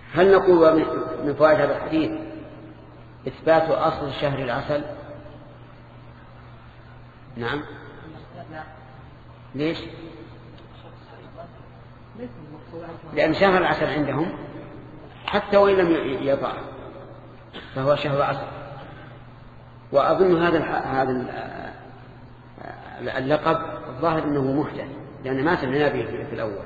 هل نقول من فوائد هذا الحديث إثبات أصل شهر العسل؟ نعم. ليش؟ لأن شهر العسل عندهم حتى وإن لم يضع فهو شهر عسل. وأظن هذا اللقب الظاهر أنه محدث لأن ما سمعنا به في الأول.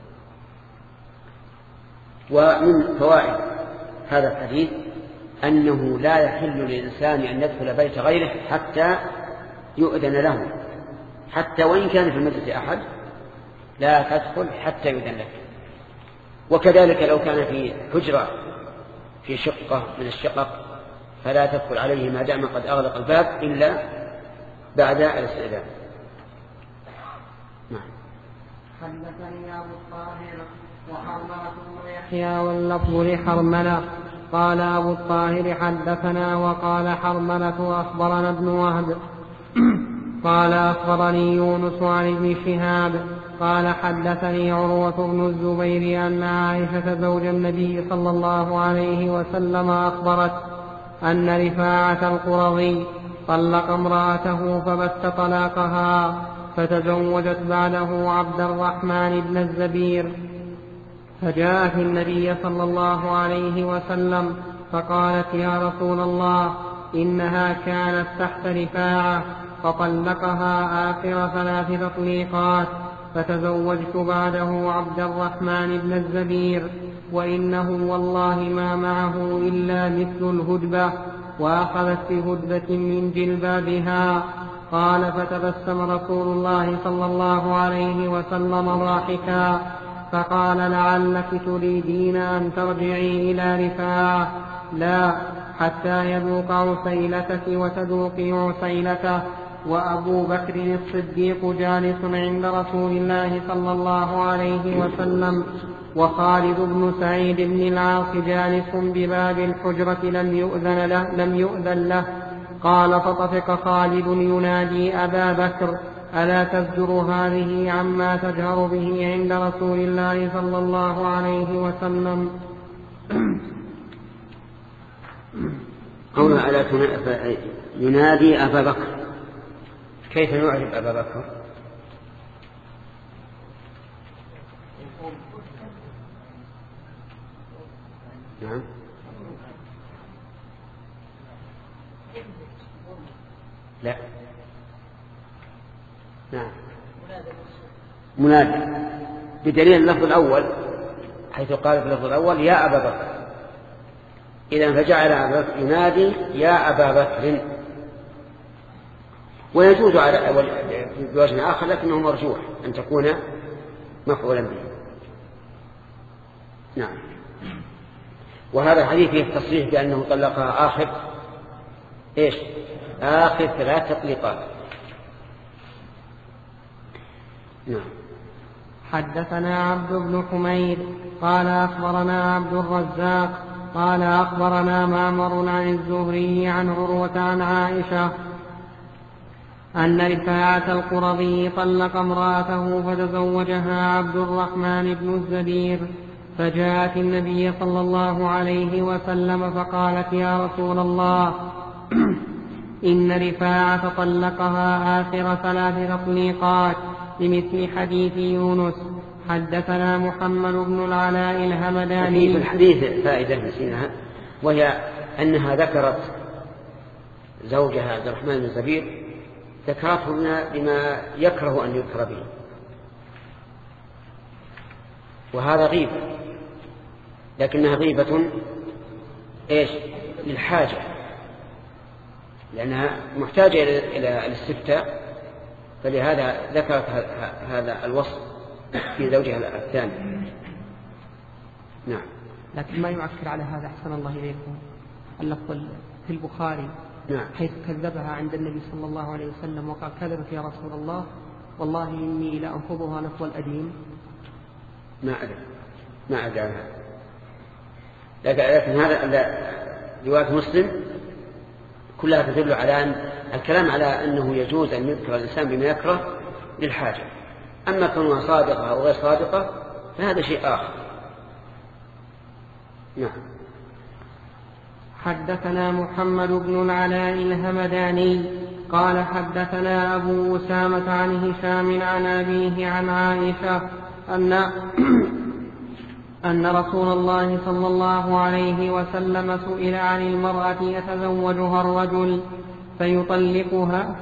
ومن فوائد هذا الحديث أنه لا يحل للإنسان أن يدخل بيت غيره حتى يؤذن له، حتى وإن كان في المسجد أحد لا تدخل حتى يؤذن لك. وكذلك لو كان في حجرة في شقة من الشقق فلا تدخل عليه ما دام قد أغلق الباب إلا بعد الاستئذان. نعم. حدثني أبو الطاهر وحرملة بن يحيى واللفظ لحرملة قال أبو الطاهر حدثنا وقال حرملة أخبرنا ابن وهب قال أخبرني يونس عن ابن شهاب قال حدثني عروة بن الزبير أن عائشة زوج النبي صلى الله عليه وسلم أخبرت أن رفاعة القرظي طلق امرأته فبت طلاقها فتزوجت بعده عبد الرحمن بن الزبير، فجاءت النبي صلى الله عليه وسلم فقالت يا رسول الله إنها كانت تحت رفاعة فطلقها آخر 3 تطليقات فتزوجت بعده عبد الرحمن بن الزبير وإنه والله ما معه إلا مثل الهدبة وأخذت بهدبة من جلبابها. قال فتبسم رسول الله صلى الله عليه وسلم ضاحكا فقال لعلك تريدين أن ترجعي إلى رفاعة لا حتى يذوق عسيلتك وتذوقي عسيلته. وأبو بكر الصديق جالس عند رسول الله صلى الله عليه وسلم وخالد بن سعيد بن العاص جالس بباب الحجرة لم يؤذن له. قال فطفق خالد ينادي أبا بكر ألا تزجر هذه عما تجهر به عند رسول الله صلى الله عليه وسلم. قوله ألا ينادي أبا بكر، كيف يعرف أبا بكر؟ نعم. لا. نعم. منادي بدليل اللفظ الأول حيث قال في اللفظ الأول يا أبا بكر، إذن فجعل أبا بكر ينادي يا أبا بكر. ويجوز على بوجه آخر لكنه مرجوح أن تكون مفعولا به. نعم. وهذا الحديث فيه التصريح بأنه طلقها آخر 3 تطليقات. نعم. حدثنا عبد بن حميد قال أخبرنا عبد الرزاق قال أخبرنا معمر عن الزهري عن عروة عن عائشة أن رفاعة القرظي طلق امرأته فتزوجها عبد الرحمن بن الزبير، فجاءت النبي صلى الله عليه وسلم فقالت يا رسول الله إن رفاعة طلقها آخر 3 تطليقات بمثل حديث يونس. حدثنا محمد بن العلاء الهمداني. في الحديث فائدة نسيناها، وهي أنها ذكرت زوجها عبد الرحمن بن الزبير ذكرته بما يكره أن يذكر به، وهذا غيبة، لكنها غيبة للحاجة، لأنها محتاجة إلى الاستفتاء، فلهذا ذكرت هذا الوصف في زوجها الثاني. نعم. لكن ما يعكر على هذا أحسن الله إليكم اللفظ في البخاري نعم. حيث كذبها عند النبي صلى الله عليه وسلم وقال كذبت يا رسول الله والله إني لأنفضها نفض الأديم. ما أدري لكن هذا رواية مسلم كلها تدل على أن الكلام على أنه يجوز أن يذكر الإنسان بما يكره للحاجة، أما كونها صادقة أو غير صادقة فهذا شيء آخر. نعم. حدثنا محمد بن العلاء الهمداني قال حدثنا أبو أسامة عن هشام عن أبيه عن عائشة أن رسول الله صلى الله عليه وسلم سئل عن المرأة يتزوجها الرجل فيطلقها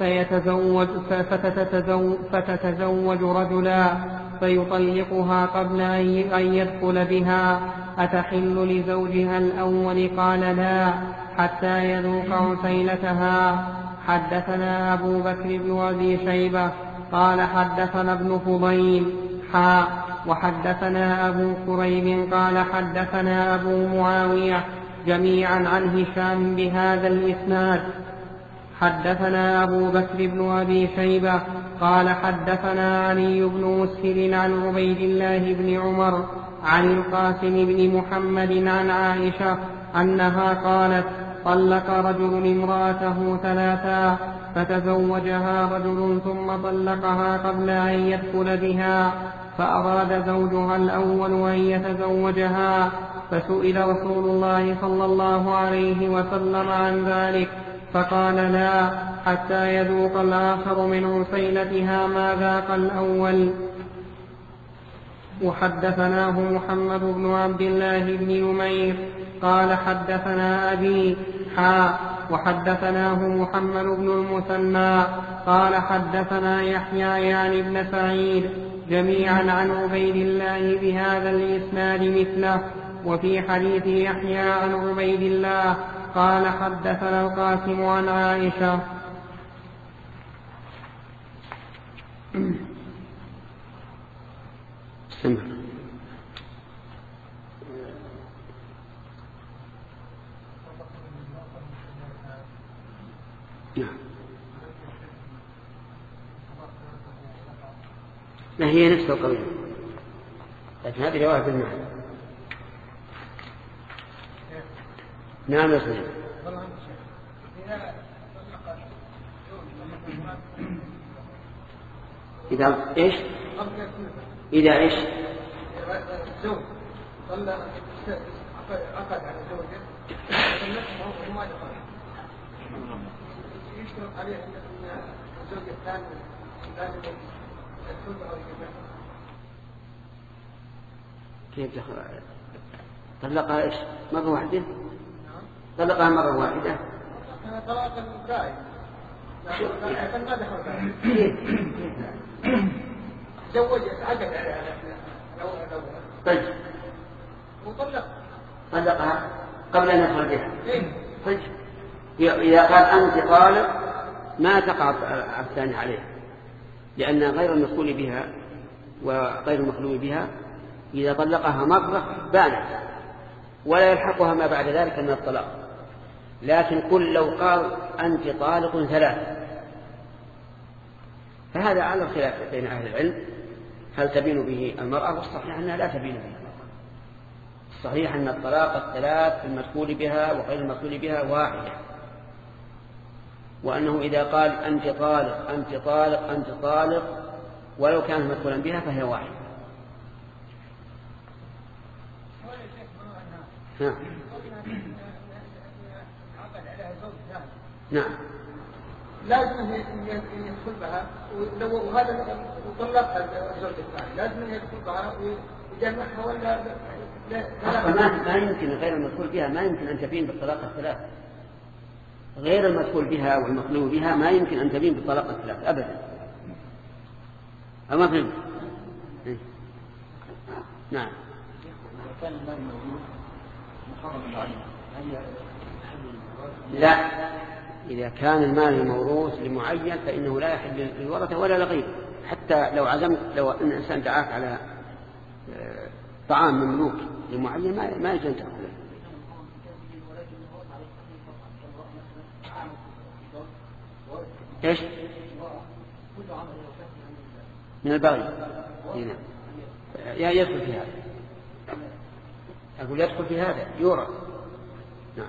فتتزوج رجلا فيطلقها قبل أن يدخل بها أتحل لزوجها الأول؟ قال لا حتى يذوق عسيلتها. حدثنا أبو بكر بن أبي شيبة قال حدثنا ابن فضيل وحدثنا أبو كريب قال حدثنا أبو معاوية جميعا عن هشام بهذا الإسناد. حدثنا أبو بكر بن أبي شيبة قال حدثنا علي بن مسهر عن عبيد الله بن عمر عن القاسم بن محمد عن عائشة أنها قالت طلق رجل امرأته 3 فتزوجها رجل ثم طلقها قبل أن يدخل بها فأراد زوجها الأول أن يتزوجها فسئل رسول الله صلى الله عليه وسلم عن ذلك فقال لا حتى يذوق الآخر من عسيلتها ما ذاق الأول. وحدثناه محمد بن عبد الله بن نمير قال حدثنا أبي وحدثناه محمد بن المثنى قال حدثنا يحيى يعني بن سعيد جميعا عن عبيد الله بهذا الإسناد مثله. وفي حديث يحيى عن عبيد الله قال حدثنا القاسم عن عائشة. ما هي نفس القضية، لكن هذه رواية بالمعنى. نعم يا سيدي. إذا إيش؟ إذا إيش؟ الزوج صلى عقد على زوجه وما دخل يشترط عليه أن الزوج الثاني لازم يدخل أو يجمع. كيف دخل؟ طلقها إيش؟ مرة واحدة؟ طلقها مرة واحدة؟ طلاق الدائم لكن ما دخل تزوج عقد عليها الأول طيب وطلق طلقها قبل أن يدخل بها. طيب إذا قال أنت طالق ما تقع الثاني عليه، لأن غير المسؤول بها وغير المخلوق بها إذا طلقها مرة بانت ولا يلحقها ما بعد ذلك من الطلاق. لكن قل لو قال أنت طالق 3 فهذا على الخلاف بين أهل العلم هل تبين به المرأة، والصحيح أنها لا تبين به المرأة. الصحيح أن الطلاق 3 المدخول بها وغير المدخول بها واحدة، وأنه إذا قال أنت طالق أنت طالق أنت طالق ولو كان مدخولا بها فهي واحدة. نعم لازم يدخل بها وهذا وطلقها الزوج الثاني لازم يدخل بها ويجمعها ولا ما يمكن غير المدخول بها ما يمكن أن تبين بالطلاق 3. غير المدخول بها والمخلوق بها ما يمكن أن تبين بالطلاق 3 أبدا. أما فهمت؟ نعم. لا، إذا كان المال الموروث لمعين فإنه لا يحل للورثة ولا لغيره. حتى لو عزمت لو أن الإنسان دعاك على طعام مملوك لمعين ما يجوز تأكله. إيش؟ من البغي. يدخل في هذا. أقول يدخل في هذا يورث. نعم.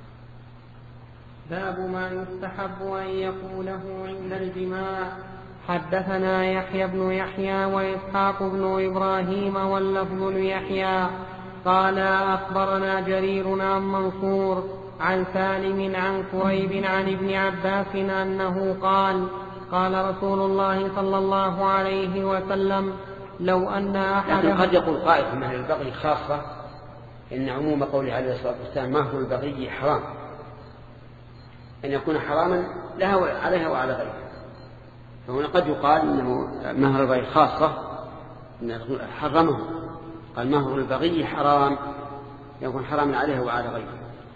باب ما يستحب أن يقوله عند الجماع. حدثنا يحيى بن يحيى وإسحاق بن إبراهيم واللفظ ليحيى قال أخبرنا جرير عن منصور عن سالم عن كريب عن ابن عباس أنه قال قال رسول الله صلى الله عليه وسلم لو أن أحد. لكن قد يقول قائل من البغي خاصة إن عموم قوله عليه الصلاة والسلام مهر البغي حرام، أن يكون حراما لها عليها وعلى غيرها. فهنا قد يقال إنه مهر البغي خاصة حرمه، قال مهر البغي حرام يكون حراما عليها وعلى غيرها.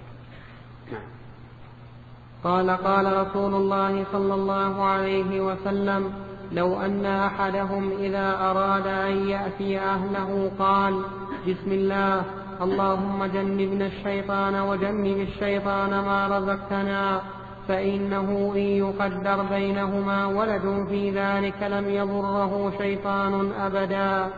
قال قال رسول الله صلى الله عليه وسلم لو أن أحدهم إذا أراد أن يأتي أهله قال بسم الله اللهم جنبنا الشيطان وجنب الشيطان ما رزقتنا فإنه إن يقدر بينهما ولد في ذلك لم يضره شيطان أبدا.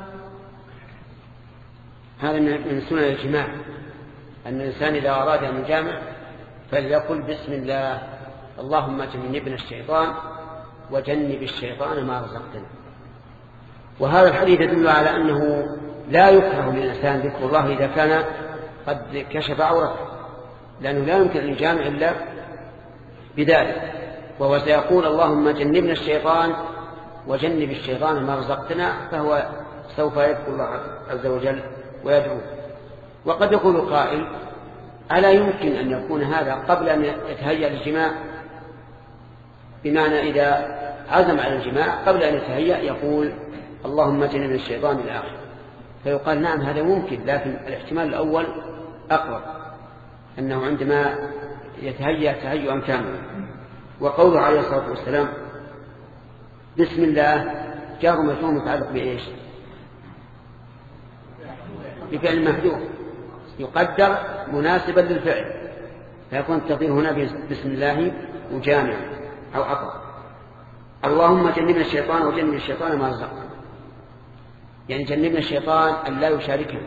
هذا من سنن الجماع أن الإنسان إذا أراد أن يجامع فليقل بسم الله اللهم جنبنا الشيطان وجنب الشيطان ما رزقتنا. وهذا الحديث يدل على أنه لا يكره للإنسان ذكر الله إذا كان قد كشف عورته، لأنه لا يمكن أن يجامع إلا بذلك، وهو سيقول اللهم جنبنا الشيطان وجنب الشيطان ما رزقتنا، فهو سوف يذكر الله عز وجل ويدعو. وقد يقول قائل ألا يمكن أن يكون هذا قبل أن يتهيأ للجماع؟ بمعنى إذا عزم على الجماع قبل أن يتهيأ يقول اللهم جنبنا الشيطان إلى آخره، فيقال نعم هذا ممكن، لكن الاحتمال الأول أقرب، أنه عندما يتهيأ تهيئا كاملا. وقوله عليه الصلاة والسلام بسم الله جار مجرور متعلق بإيش؟ بفعل محذوف يقدر مناسبا للفعل، فيكون التقدير هنا بسم الله وجامع أو عطف. اللهم جنبنا الشيطان وجنب الشيطان ما رزقنا، يعني جنبنا الشيطان أن لا يشاركنا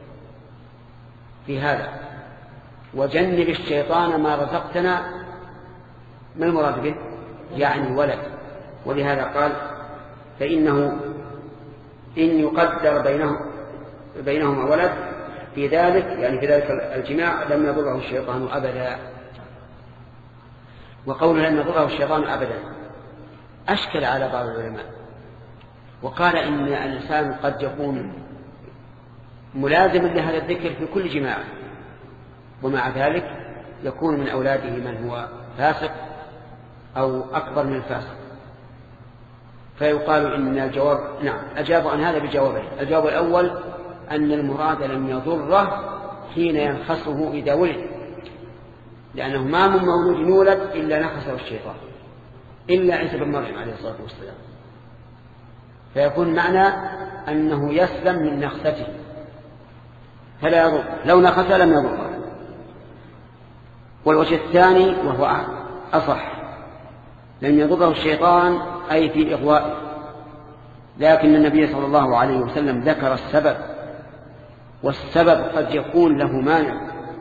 في هذا، وجنب الشيطان ما رزقتنا ما المراد به؟ يعني ولد. ولهذا قال فإنه إن يقدر بينهما ولد في ذلك، يعني في ذلك الجماع لم يضره الشيطان أبدا. وقوله لم يضره الشيطان أبدا أشكل على بعض العلماء، وقال إن الإنسان قد يكون ملازما لهذا الذكر في كل جماع، ومع ذلك يكون من أولاده من هو فاسق أو أكبر من الفاسق، فيقال إن الجواب نعم. أجاب عن هذا بجوابين. الجواب الأول أن المراد لم يضره حين ينخصه إذا ولد، لأنه ما من مولود يولد إلا نخسه الشيطان إلا عيسى بن مريم عليه الصلاة والسلام، فيكون معنى أنه يسلم من نخسته فلا يضر، لو نخس لم يضر. والوجه الثاني وهو أصح لم يضره الشيطان أي في إغوائه، لكن النبي صلى الله عليه وسلم ذكر السبب، والسبب قد يكون له مانع،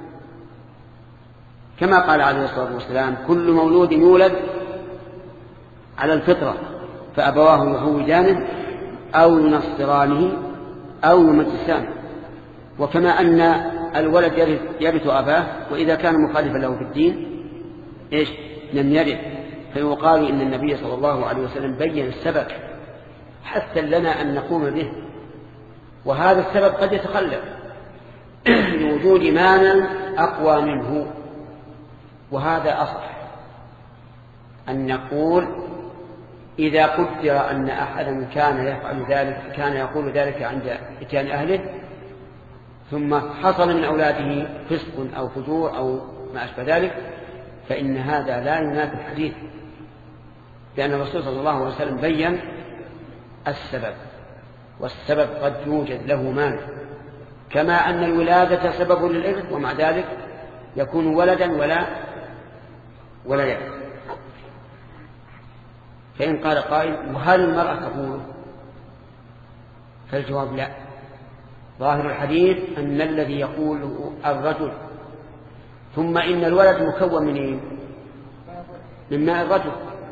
كما قال عليه الصلاة والسلام كل مولود يولد على الفطرة فأبواه يهودانه أو ينصرانه أو يمجسانه، وكما أن الولد يرث أباه وإذا كان مخالفا له في الدين إيش لم يرث، فيقال إن النبي صلى الله عليه وسلم بين السبب حتى لنا أن نقوم به، وهذا السبب قد يتخلف لوجود مانع أقوى منه. وهذا أصح أن نقول إذا قدر أن أحدا كان يفعل ذلك كان يقول ذلك عند إتيان أهله ثم حصل من أولاده فسق أو فجور أو ما أشبه ذلك، فإن هذا لا ينافي الحديث، لأن الرسول صلى الله عليه وسلم بين السبب، والسبب قد يوجد له مانع، كما أن الولادة سبب للإرث ومع ذلك يكون ولدا ولا يرث. فإن قال قائل وهل المرأة تقول؟ فالجواب لا، ظاهر الحديث أن الذي يقوله الرجل، ثم إن الولد مكون من من ماء الرجل،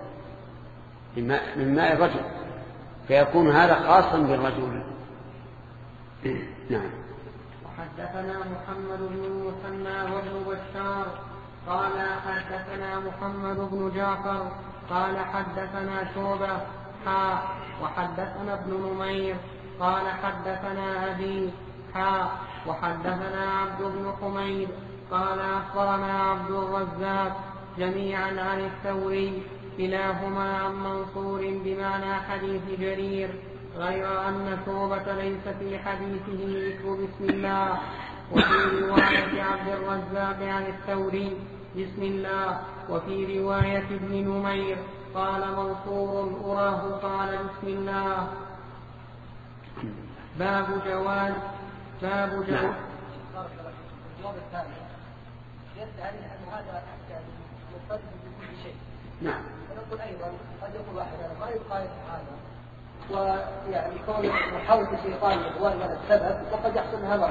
من ماء الرجل، فيكون هذا خاصا بالرجل. نعم. وحدثنا حدثنا محمد بن المثنى وابن بشار قال حدثنا محمد بن جعفر قال حدثنا شعبة وحدثنا ابن نمير قال حدثنا أبي وحدثنا عبد بن حميد قال أخبرنا عبد الرزاق جميعا عن الثوري كلاهما عن منصور بمعنى حديث جرير غير أن شعبة ليس في حديثه ذكر بسم الله. وفي رواية عبد الرزاق عن الثوري بسم الله، وفي رواية ابن نمير قال منصور أراه قال بسم الله. باب جواز الجواب الثاني يدعي أن هذا مقدم بكل شيء. نعم. ونقول أيضا قد يقول واحد ما يقال هذا، ويعني كون محاولة الشيطان إغواء هذا السبب وقد يحصل هذا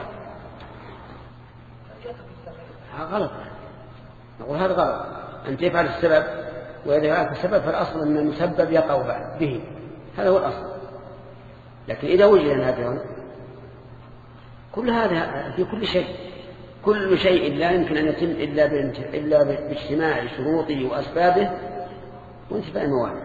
غلط. نقول هذا غلط، أن تفعل السبب، وإذا فعلت السبب فالأصل أن المسبب يقع به، هذا هو الأصل. لكن إذا وجد نادرا كل هذا في كل شيء، كل شيء لا يمكن أن يتم إلا باجتماع شروطه وأسبابه وانتفاء الموانع.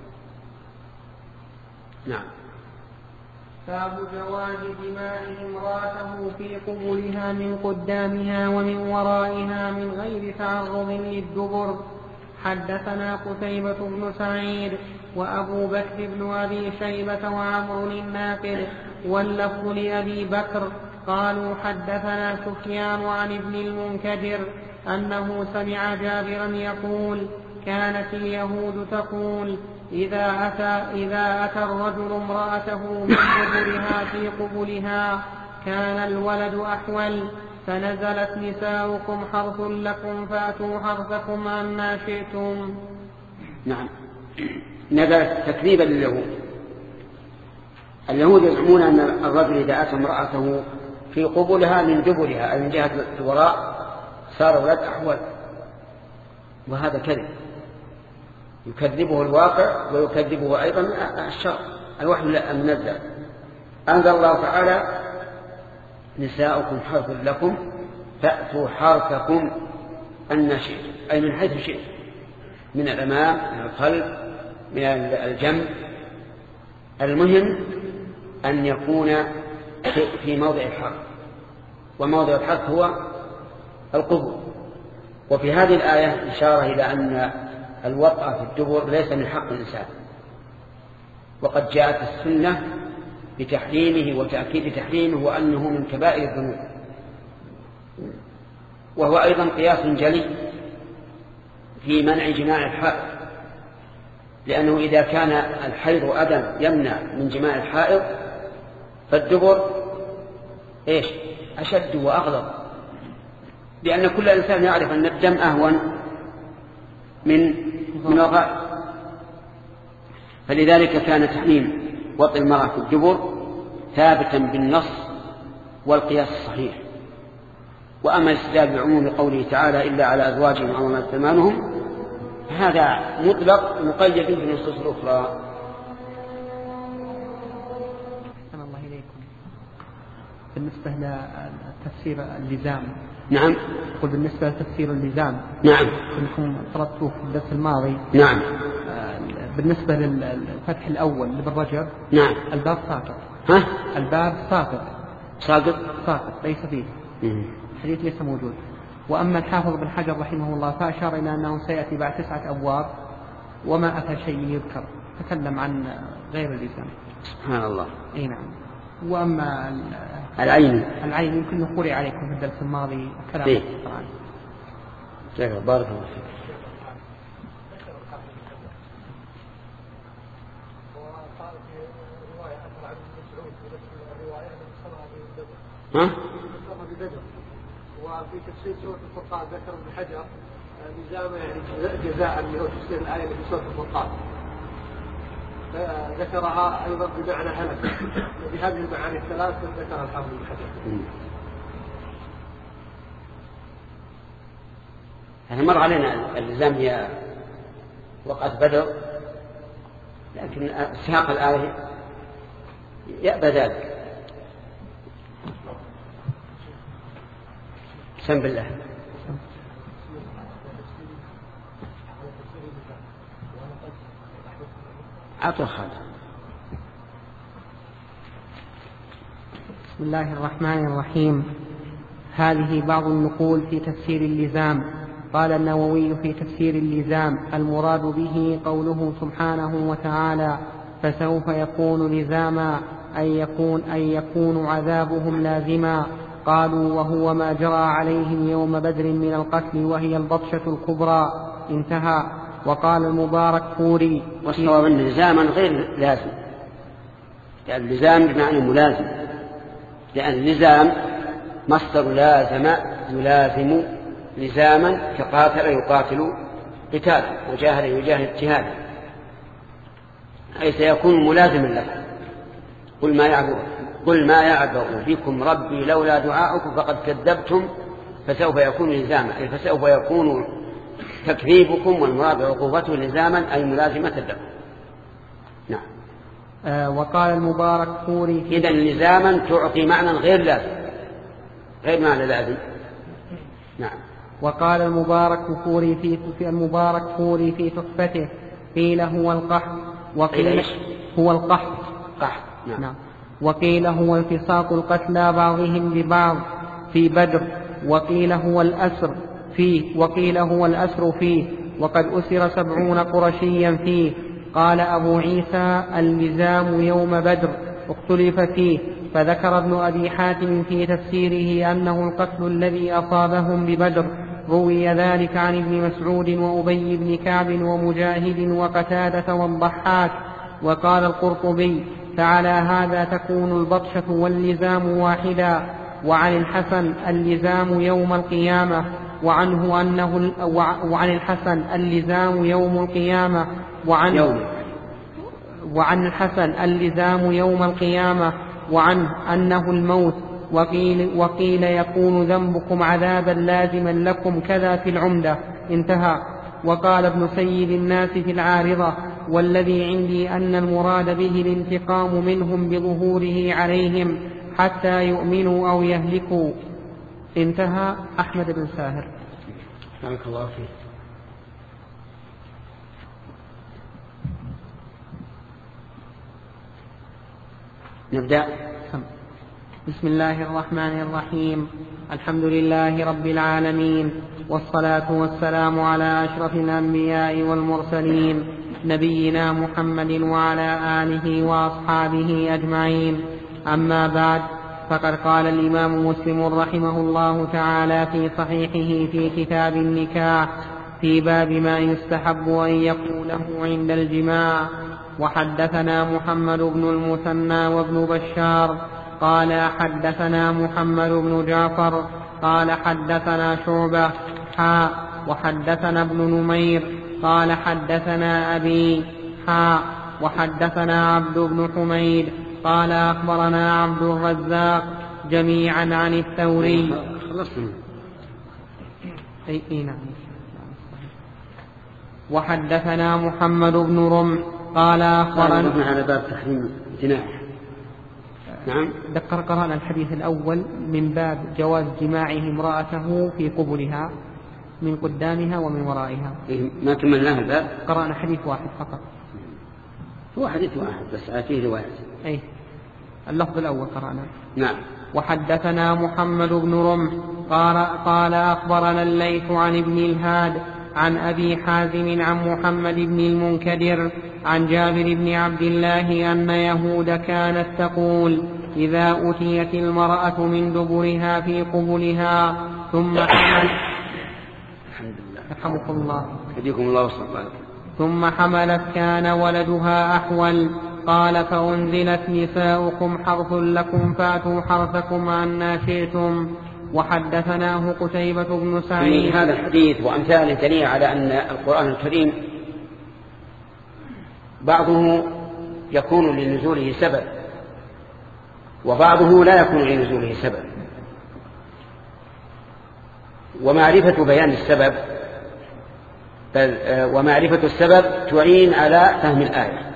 نعم. باب جواز دماء امرأته في قبولها من قدامها ومن ورائها من غير تعرض للدبر. حدثنا قتيبة بن سعيد وأبو بكر بن أبي شيبة وعمر الناقد واللفظ لأبي بكر قالوا حدثنا سفيان عن ابن المنكدر أنه سمع جابرا يقول كانت اليهود تقول إذا أتى الرجل امرأته من قبلها في قبلها كان الولد أحول، فنزلت نساؤكم حرث لكم فأتوا حرثكم عما شئتم. نعم. نزلت تكذيبا لليهود. اليهود يزعمون أن الرجل إذا أتى امرأته في قبلها من دبرها أي من جهة الوراء صار ولد أحول، وهذا كذب يكذبه الواقع ويكذبه أيضا الشرع. الوحي المنزل أنزل الله تعالى نساؤكم حرث لكم فأتوا حرثكم أن شئتم، أي من حيث شئتم، من الأمام من الخلف من الجنب. المهم أن يكون في موضع الحرث، وموضع الحرث هو القبول. وفي هذه الآية إشارة إلى أن الوطأ في الدبر ليس من حق الإنسان، وقد جاءت السنة بتحريمه وتأكيد تحريمه وأنه من كبائر الذنوب، وهو أيضا قياس جلي في منع جماع الحائض، لأنه إذا كان الحيض أذى يمنع من جماع الحائض فالدبر إيش أشد وأغلظ، لأن كل إنسان يعرف أن الدم أهون من الغائط. فلذلك كان تحريم وطئ المرأة في الدبر ثابتا بالنص والقياس الصحيح. وأما الاستدلال بعموم قوله تعالى إلا على أزواجهم أو ما ثمانهم هذا مطلق مقيد بالنصوص الأخرى. الله إليكم. بالنسبة لتفسير اللزام. نعم. قل بالنسبة لتفسير اللزام. نعم. كنتم طردتوه في الدرس الماضي. نعم. بالنسبة للفتح الأول بالرجب. نعم. الباب ساقط. ها؟ الباب ساقط. ساقط ليس فيه. الحديث ليس موجود. وأما الحافظ بن حجر رحمه الله فأشار إلى أنه سيأتي بعد 9 أبواب وما أتى شيء يذكر، تكلم عن غير اللزام. سبحان الله. أي نعم. وأما العين يمكن قرئ عليكم في الدرس الماضي كلام القرآن. بارك الله فيك. ها؟ وفي تفسير سورة الفرقان ذكر ابن حجر لزامه يعني جزاء اللي هو تفسير الآية اللي في سورة الفرقان، ذكرها أيضا بمعنى هلك. بهذه المعاني الثلاث ذكرها الحافظ بن حجر. يعني مر علينا اللزام هي وقعة بدر، لكن سياق الآية يأبى ذلك. أقسم بالله. عطوا خالد. بسم الله الرحمن الرحيم. هذه بعض النقول في تفسير اللزام. قال النووي في تفسير اللزام: المراد به قوله سبحانه وتعالى: فسوف يكون لزاما، أن يكون عذابهم لازما. قالوا: وهو ما جرى عليهم يوم بدر من القتل، وهي البطشة الكبرى. انتهى. وقال المبارك فوري: والصواب أن لزاما غير لازم، لأن اللزام بمعنى ملازم، لأن اللزام مصدر لازم يلازم لزاما، كقاتل يقاتل قتالا، وجاهد يجاهد اجتهادا، أي سيكون ملازما لكم. قل ما يعبأ بكم ربي لولا دعاؤكم فقد كذبتم فسوف يكون لزاما، أي فسوف يكون تكذيبكم والمراد عقوبته لزاما، أي ملازمة لكم. نعم. وقال المبارك فوري: إذن لزاما تعطي معنى غير لازم، غير معنى لازم. نعم. وقال المبارك فوري في تحفته: قيل هو القحط، وقيل هو القحط. قحط. نعم. وقيل هو التصاق القتلى بعضهم ببعض في بدر، وقيل هو الأسر فيه، وقد أسر 70 قرشيا فيه. قال أبو عيسى: اللزام يوم بدر اختلف فيه. فذكر ابن أبي حاتم في تفسيره أنه القتل الذي أصابهم ببدر. روي ذلك عن ابن مسعود وأبي بن كعب ومجاهد وقتادة والضحاك. وقال القرطبي: فعلى هذا تكون البطشة واللزام واحدا. وعن الحسن: اللزام يوم القيامة، وعن الحسن: اللزام يوم القيامة، وعن الحسن: اللزام يوم القيامة، وعنه أنه الموت. وقيل يكون ذنبكم عذابا لازما لكم، كذا في العمدة. انتهى. وقال ابن سيد الناس في العارضة: والذي عندي أن المراد به الانتقام منهم بظهوره عليهم حتى يؤمنوا أو يهلكوا. انتهى. أحمد بن ساهر. بارك الله فيك. نبدأ. بسم الله الرحمن الرحيم. الحمد لله رب العالمين، والصلاة والسلام على أشرف الأنبياء والمرسلين، نبينا محمد وعلى آله وأصحابه أجمعين. أما بعد، فقد قال الإمام مسلم رحمه الله تعالى في صحيحه في كتاب النكاح في باب ما يستحب أن يقوله عند الجماع: وحدثنا محمد بن المثنى وابن بشار قال حدثنا محمد بن جعفر قال حدثنا شعبة وحدثنا ابن نمير قال حدثنا أبي وحدثنا عبد بن حميد قال أخبرنا عبد الرزاق جميعا عن الثوري. وحدثنا محمد بن رمح قال أخبرنا على باب تحريم الجناح. نعم. قرأنا الحديث الأول من باب جواز جماعه امرأته في قبلها من قدامها ومن ورائها. ما كملناه الباب. قرأنا حديث واحد فقط. هو حديث واحد بس فيه رواية. أي اللفظ الأول قرأنا. نعم. وحدثنا محمد بن رمح قال أخبرنا الليث عن ابن الهاد عن أبي حازم عن محمد بن المنكدر عن جابر بن عبد الله أن يهود كانت تقول: إذا أتيت المرأة من دبرها في قبلها ثم حملت كان ولدها أحول. قال: فأنزلت: نساؤكم حرث لكم فأتوا حرثكم أنى شئتم. وحدثناه قتيبة بن سعيد. هذا الحديث وأمثاله دليل على أن القرآن الكريم بعضه يكون لنزوله سبب وبعضه لا يكون لنزوله سبب، ومعرفة بيان السبب ومعرفة السبب تعين على فهم الآية.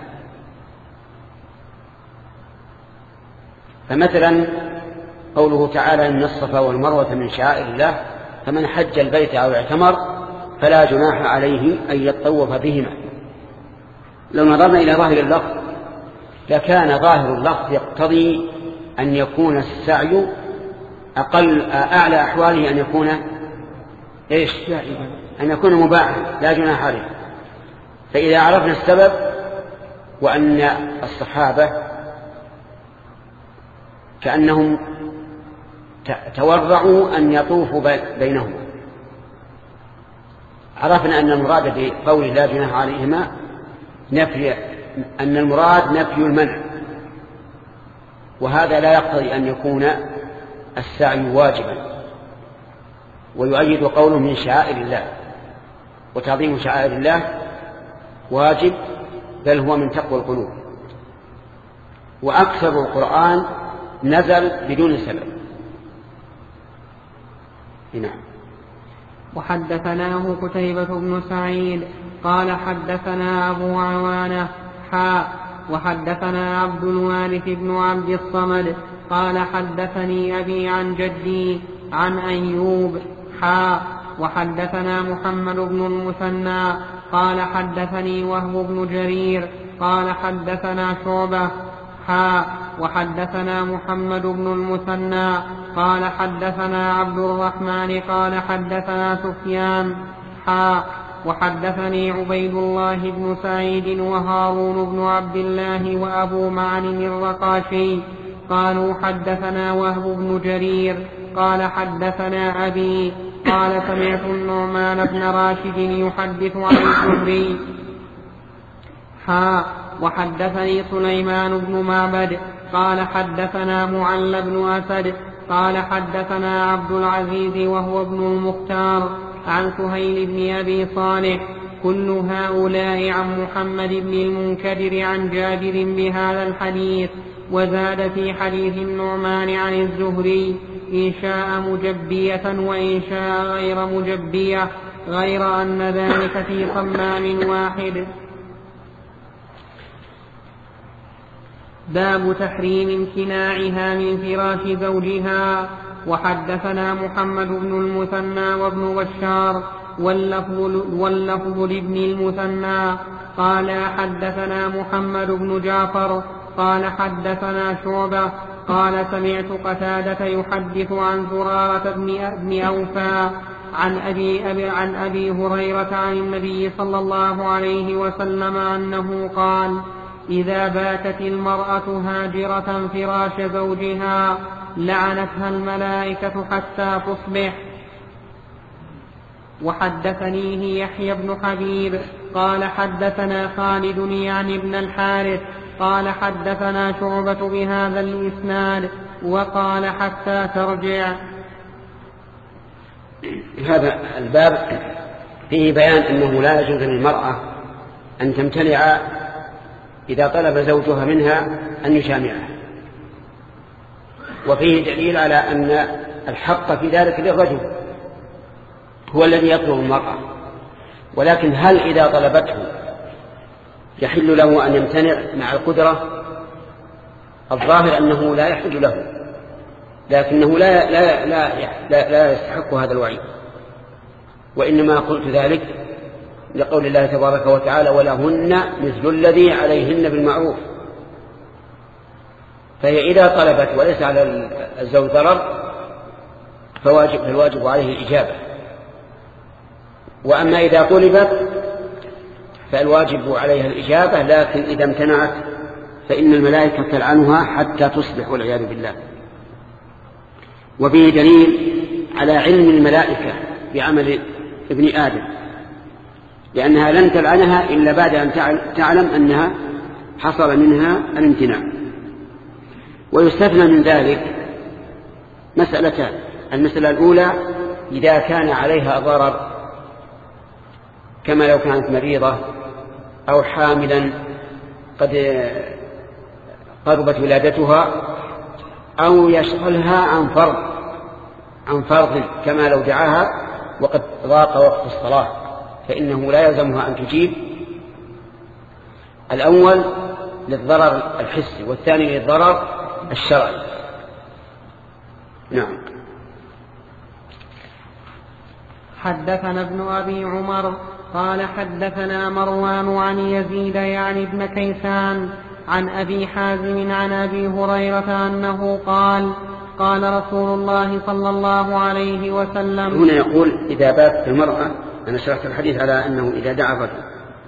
فمثلا قوله تعالى: إن الصفا والمروة من شعائر الله فمن حج البيت أو اعتمر فلا جناح عليه أن يطوف بهما. لو نظرنا إلى ظاهر اللفظ لكان ظاهر اللفظ يقتضي أن يكون السعي أعلى أحواله أن يكون أن يكون مباحا لا جناح عليه. فإذا عرفنا السبب وأن الصحابة كأنهم تورعوا أن يطوفوا بينهم، عرفنا أن المراد بقوله لا جناح عليهما أن المراد نفي المنع، وهذا لا يقتضي أن يكون السعي واجبا. ويؤيد قوله من شعائر الله، وتعظيم شعائر الله واجب بل هو من تقوى القلوب. وأكثر القرآن نزل بدون سبب. نعم. وحدثناه قتيبة بن سعيد قال حدثنا أبو عوانة وحدثنا عبد الوارث بن عبد الصمد قال حدثني أبي عن جدي عن أيوب وحدثنا محمد بن المثنى قال حدثني وهب بن جرير قال حدثنا شعبة وحدثنا محمد بن المثنى قال حدثنا عبد الرحمن قال حدثنا سفيان وحدثني عبيد الله بن سعيد وهارون بن عبد الله وأبو معن الرقاشي قالوا حدثنا وهب بن جرير قال حدثنا أبي قال سمعت النعمان بن راشد يحدث عن الزهري وحدثني سليمان بن معبد قال حدثنا معل بن أسد قال حدثنا عبد العزيز وهو ابن المختار عن سهيل بن أبي صالح كل هؤلاء عن محمد بن المنكدر عن جابر بهذا الحديث. وزاد في حديث النعمان عن الزهري إن شاء مجبية وإن شاء غير مجبية غير أن ذلك في صمام واحد. باب تحريم امتناعها من فراش زوجها. وحدثنا محمد بن المثنى وابن بشار واللفظ لابن المثنى قال حدثنا محمد بن جعفر قال حدثنا شعبة قال سمعت قتادة يحدث عن زرارة بن أوفى عن أبي هريرة عن النبي صلى الله عليه وسلم أنه قال إذا باتت المرأة هاجرة فراش زوجها لعنتها الملائكة حتى تصبح. وحدثنيه يحيى بن حبيب قال حدثنا خالد يعني ابن الحارث قال حدثنا شعبة بهذا الإسناد وقال حتى ترجع. هذا الباب فيه بيان أنه لا يجوز للمرأة أن تمتنع إذا طلب زوجها منها أن يجامعها، وفيه دليل على أن الحق في ذلك للرجل هو الذي يطلب المرأة، ولكن هل إذا طلبته يحل له أن يمتنع مع القدرة؟ الظاهر أنه لا يحل له، لكنه لا يستحق هذا الوعيد. وإنما قلت ذلك لقول الله تبارك وتعالى ولهن مثل الذي عليهن بالمعروف. فهي إذا طلبت وليس على الزوج ضرر فالواجب عليه الإجابة، وأما إذا طلبت فالواجب عليها الإجابة، لكن إذا امتنعت فإن الملائكة تلعنها حتى تصبح والعياذ بالله. وفيه دليل على علم الملائكة بعمل ابن آدم، لأنها لن تلعنها إلا بعد أن تعلم أنها حصل منها الامتناع. ويستثنى من ذلك مسألتان: المسألة الأولى إذا كان عليها ضرر، كما لو كانت مريضة أو حاملا قد قربت ولادتها، أو يشغلها عن فرض كما لو دعاها وقد ضاق وقت الصلاة، فإنه لا يلزمها أن تجيب. الأول للضرر الحسي والثاني للضرر الشرعي. نعم. حدثنا ابن أبي عمر قال حدثنا مروان عن يزيد يعني ابن كيسان عن أبي حازم عن أبي هريرة أنه قال قال رسول الله صلى الله عليه وسلم. هنا يقول إذا باتت المرأة، أنا شرحت الحديث على أنه إذا دعا الرجل،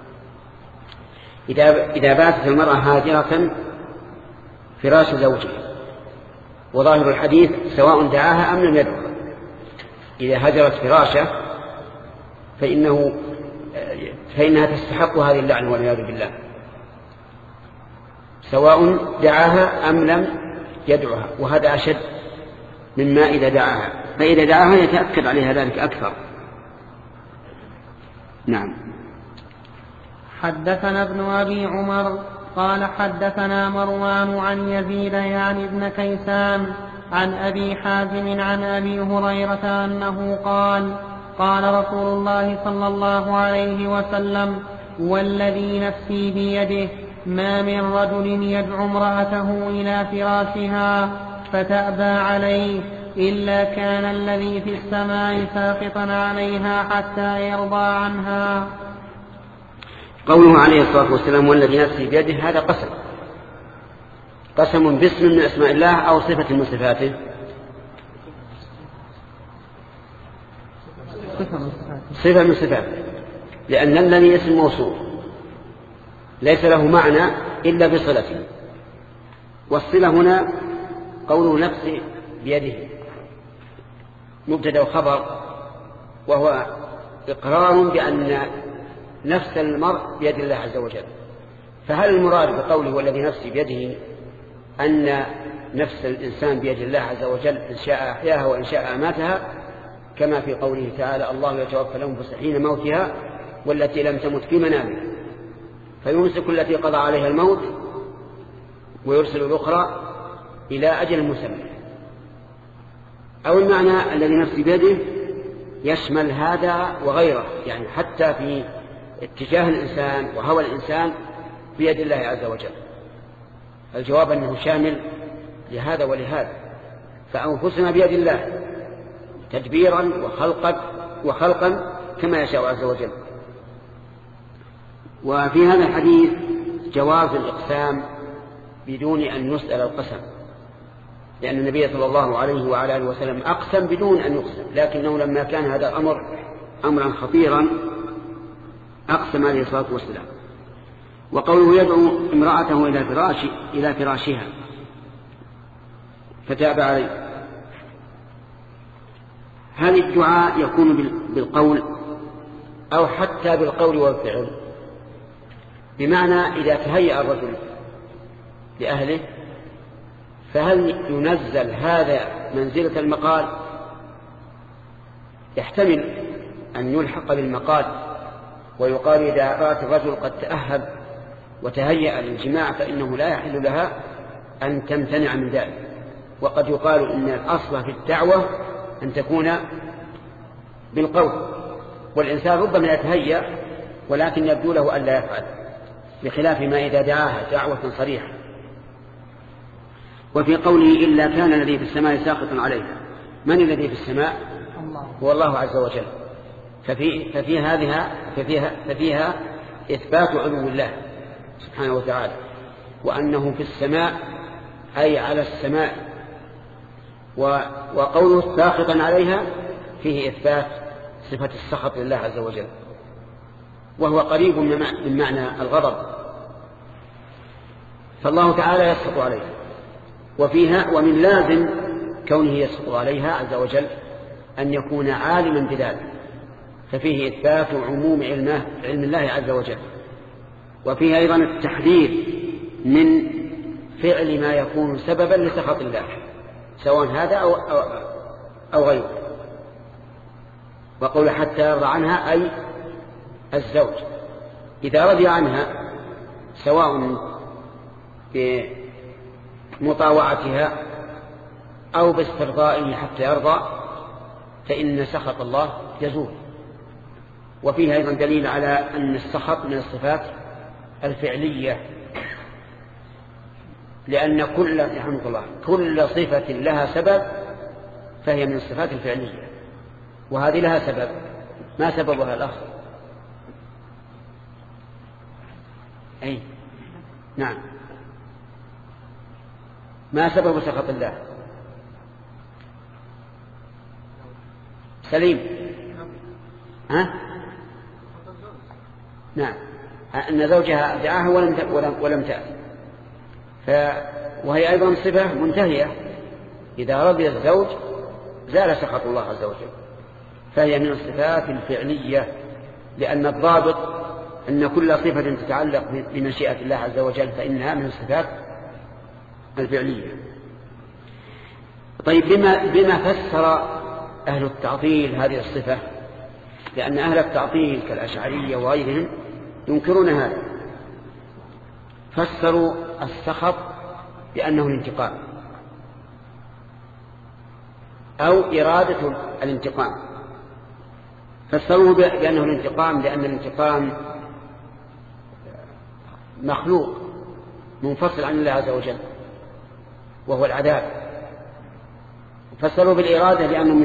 إذا باتت المرأة هاجرة فراش زوجها، وظاهر الحديث سواء دعاها أم لم يدعها. إذا هجرت فراشه فإنها تستحق هذه اللعنة والعياذ بالله، سواء دعاها أم لم يدعها، وهذا أشد مما إذا دعاها، فإذا دعاها يتأكد عليها ذلك أكثر. نعم. حدثنا ابن أبي عمر قال حدثنا مروان عن يزيد يعني ابن كيسان عن أبي حازم عن أبي هريرة أنه قال قال رسول الله صلى الله عليه وسلم والذي نفسي بيده ما من رجل يدعو امرأته إلى فراشها فتأبى عليه إلا كان الذي في السماء ساقطا عليها حتى يرضى عنها. قوله عليه الصلاة والسلام والذي نفسي بيده، هذا قسم باسم من أسماء الله أو صفة من صفاته؟ صفة من صفاته، لأن الذي اسم موصوف ليس له معنى إلا بصلته، والصلة هنا قوله نفسي بيده مبتدأ وخبر، وهو إقرار بأن نفس المرء بيد الله عز وجل. فهل المراد بقوله والذي نفسي بيده أن نفس الإنسان بيد الله عز وجل إن شاء أحياها وإن شاء أماتها، كما في قوله تعالى الله يتوفى الأنفس حين موتها والتي لم تمت في منامها فيمسك التي قضى عليها الموت ويرسل الأخرى إلى أجل مسمى؟ أو المعنى الذي نفسي بيده يشمل هذا وغيره، يعني حتى في اتجاه الإنسان وهوى الإنسان بيد الله عز وجل. الجواب أنه شامل لهذا ولهذا، فأنفسنا بيد الله تدبيرا وخلقا كما يشاء عز وجل. وفي هذا الحديث جواز الإقسام بدون أن يسأل القسم، لأن النبي صلى الله عليه وعلى آله وسلم أقسم بدون أن يقسم، لكنه لما كان هذا الأمر أمرا خطيرا أقسم عليه الصلاة والسلام. وقوله يدعو امرأته إلى فراشها فتاب عليه، هل الدعاء يكون بالقول أو حتى بالقول والفعل؟ بمعنى إذا تهيأ الرجل لأهله فهل ينزل هذا منزلة المقال؟ يحتمل أن يلحق بالمقال ويقال إذا رأت الرجل قد تأهب وتهيأ للجماع فإنه لا يحل لها أن تمتنع من ذلك. وقد يقال إن الأصل في الدعوة أن تكون بالقول، والإنسان ربما يتهيأ ولكن يبدو له أن لا يفعل، بخلاف ما إذا دعاها دعوة صريحة. وفي قوله إلا كان الذي في السماء ساقطا عليها، من الذي في السماء؟ هو الله عز وجل. ففيها إثبات علو الله سبحانه وتعالى، وأنه في السماء أي على السماء. وقوله ساقطا عليها فيه إثبات صفة السخط لله عز وجل، وهو قريب من معنى الغضب، فالله تعالى يسخط عليها. ومن لازم كونه يسخط عليها عز وجل أن يكون عالما بذلك، ففيه إثبات عموم علم الله عز وجل. وفيه أيضا التحذير من فعل ما يكون سببا لسخط الله، سواء هذا أو غيره. وقول حتى يرضى عنها أي الزوج، إذا رضي عنها سواء بمطاوعتها أو باسترضائه حتى يرضى فإن سخط الله يزول. وفيه أيضا دليل على أن السخط من الصفات الفعلية، لأن كل صفة لها سبب فهي من الصفات الفعلية، وهذه لها سبب ما سببها الأخ؟ أي نعم، ما سبب سخط الله؟ سليم. ها؟ نعم، أن زوجها دعاها ولم تأتي، وهي أيضا صفة منتهية، إذا رضي الزوج زال سخط الله عز وجل، فهي من الصفات الفعلية، لأن الضابط أن كل صفة تتعلق بمشيئة الله عز وجل فإنها من الصفات الفعلية. طيب، بما فسر أهل التعطيل هذه الصفة؟ لأن أهل التعطيل كالأشعرية وغيرهم ينكرون هذا، فسروا السخط بأنه الانتقام أو إرادة الانتقام. فسروه بأنه الانتقام لأن الانتقام مخلوق منفصل عن الله عز وجل وهو العذاب. فسروا بالإرادة لأنهم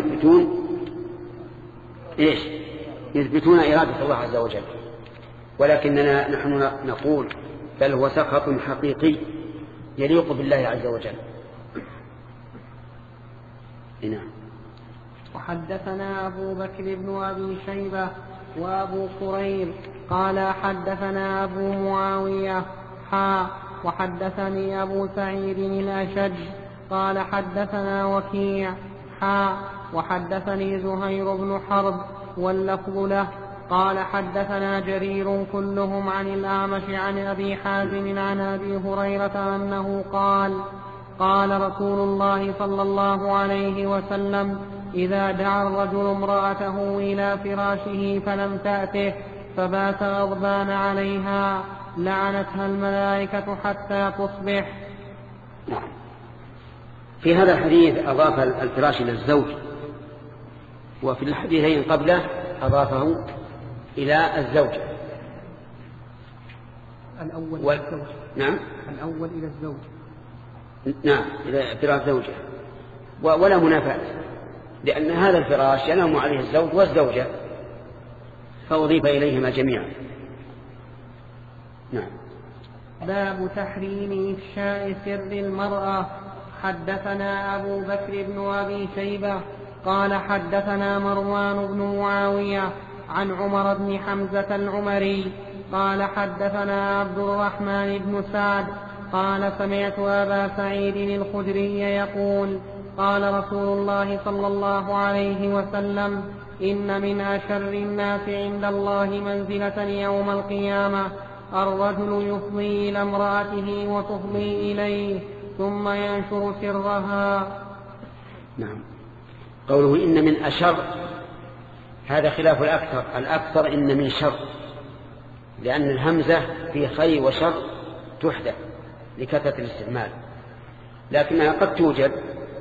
يثبتون إرادة الله عز وجل، ولكننا نحن نقول بل هو سخط حقيقي يليق بالله عز وجل. نعم. وحدثنا أبو بكر بن أبي شيبة وأبو كريب قال حدثنا أبو معاوية وحدثني أبو سعيد الأشج قال حدثنا وكيع وحدثني زهير بن حرب واللفظ له قال حدثنا جرير كلهم عن الأعمش عن أبي حازم عن أبي هريرة أنه قال رسول الله صلى الله عليه وسلم: إذا دعا الرجل امرأته إلى فراشه فلم تأته فبات غضبان عليها لعنتها الملائكة حتى تصبح. في هذا الحديث أضاف الفراش إلى الزوج، وفي الحديثين قبله أضافه إلى الزوجة. الأول إلى الزوج. نعم، الأول إلى الزوج. نعم، إلى فراش زوجة، ولا منافاة، لأن هذا الفراش ينام عليه الزوج والزوجة، فأضيف إليهما جميعا. نعم. باب تحريم إفشاء سر المرأة. حدثنا أبو بكر بن أبي شيبة قال حدثنا مروان بن معاوية عن عمر بن حمزة العمري قال حدثنا عبد الرحمن بن سعد قال سمعت أبا سعيد الخدري يقول: قال رسول الله صلى الله عليه وسلم: إن من أشر الناس عند الله منزلة يوم القيامة الرجل يفضي إلى امرأته وتفضي إليه ثم ينشر سرها. نعم. قوله إن من أشر هذا خلاف الأكثر إن من شر، لأن الهمزة في خير وشر تحدث لكثرة الاستعمال، لكنها قد توجد.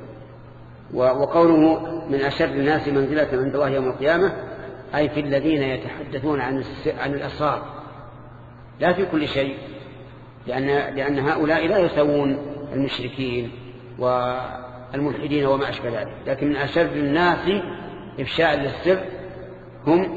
وقوله من أشر الناس منزلة عند الله يوم القيامة أي في الذين يتحدثون عن الأسرار، لا في كل شيء، لأن هؤلاء لا يسوون المشركين والملحدين وما أشبه ذلك. لكن من أشر الناس إفشاء للسر هم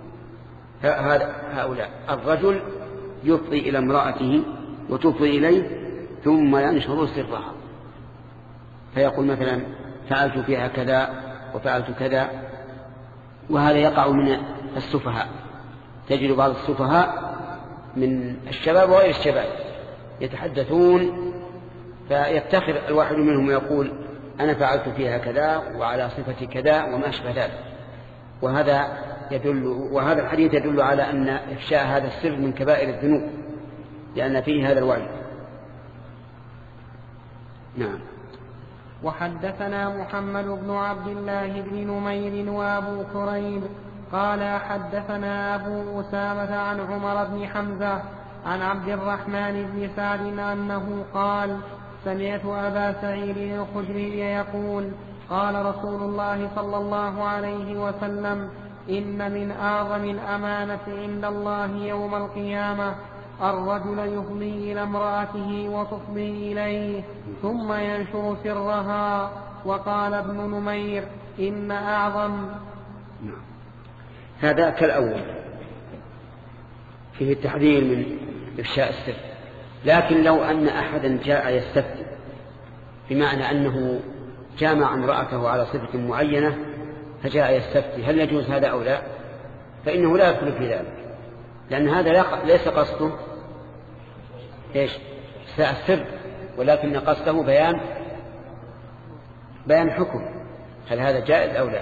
هؤلاء: الرجل يفضي إلى امرأته وتفضي إليه ثم ينشر سرها، فيقول مثلا: فعلت فيها كذا وفعلت كذا. وهذا يقع من السفهاء، تجد بعض السفهاء من الشباب وغير الشباب يتحدثون، فيفتخر الواحد منهم ويقول: أنا فعلت فيها كذا وعلى صفة كذا وما أشبه ذلك. وهذا الحديث يدل على أن إفشاء هذا السر من كبائر الذنوب، لأن فيه هذا الوعي. نعم. وحدثنا محمد بن عبد الله بن نمير وأبو كريب قال حدثنا أبو أسامة عن عمر بن حمزة عن عبد الرحمن بن سعد أنه قال: سمعت أبا سعيد الخدري يقول: قال رسول الله صلى الله عليه وسلم: إن من أعظم الأمانة عند الله يوم القيامة الرجل يفضي إلى امرأته وتفضي إليه ثم ينشر سرها. وقال ابن نمير: إن أعظم. هذا كالأول فيه التحذير من إفشاء السر. لكن لو أن أحدا جاء يستفتي بمعنى أنه جامع امرأته على صفة معينة فجاء يستفتي هل يجوز هذا أو لا، فإنه لا يدخل في ذلك، لأن هذا ليس قصده إيش السر، ولكن قصده بيان حكم هل هذا جائز أو لا.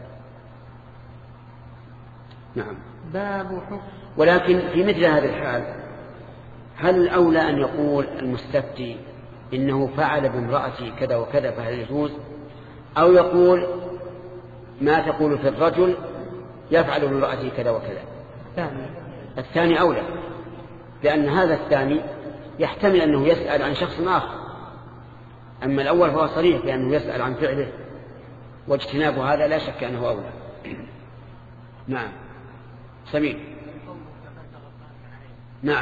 نعم. باب حكم. ولكن في مثل هذه الحال هل الأولى أن يقول المستفتي إنه فعل بامرأتي كذا وكذا فهل يجوز، أو يقول ما تقول في الرجل يفعل بامرأتي كذا وكذا؟ الثاني أولى، لأن هذا الثاني يحتمل أنه يسأل عن شخص آخر، أما الأول فهو صريح بأنه يسأل عن فعله، واجتناب هذا لا شك أنه أولى. نعم. سمير. نعم.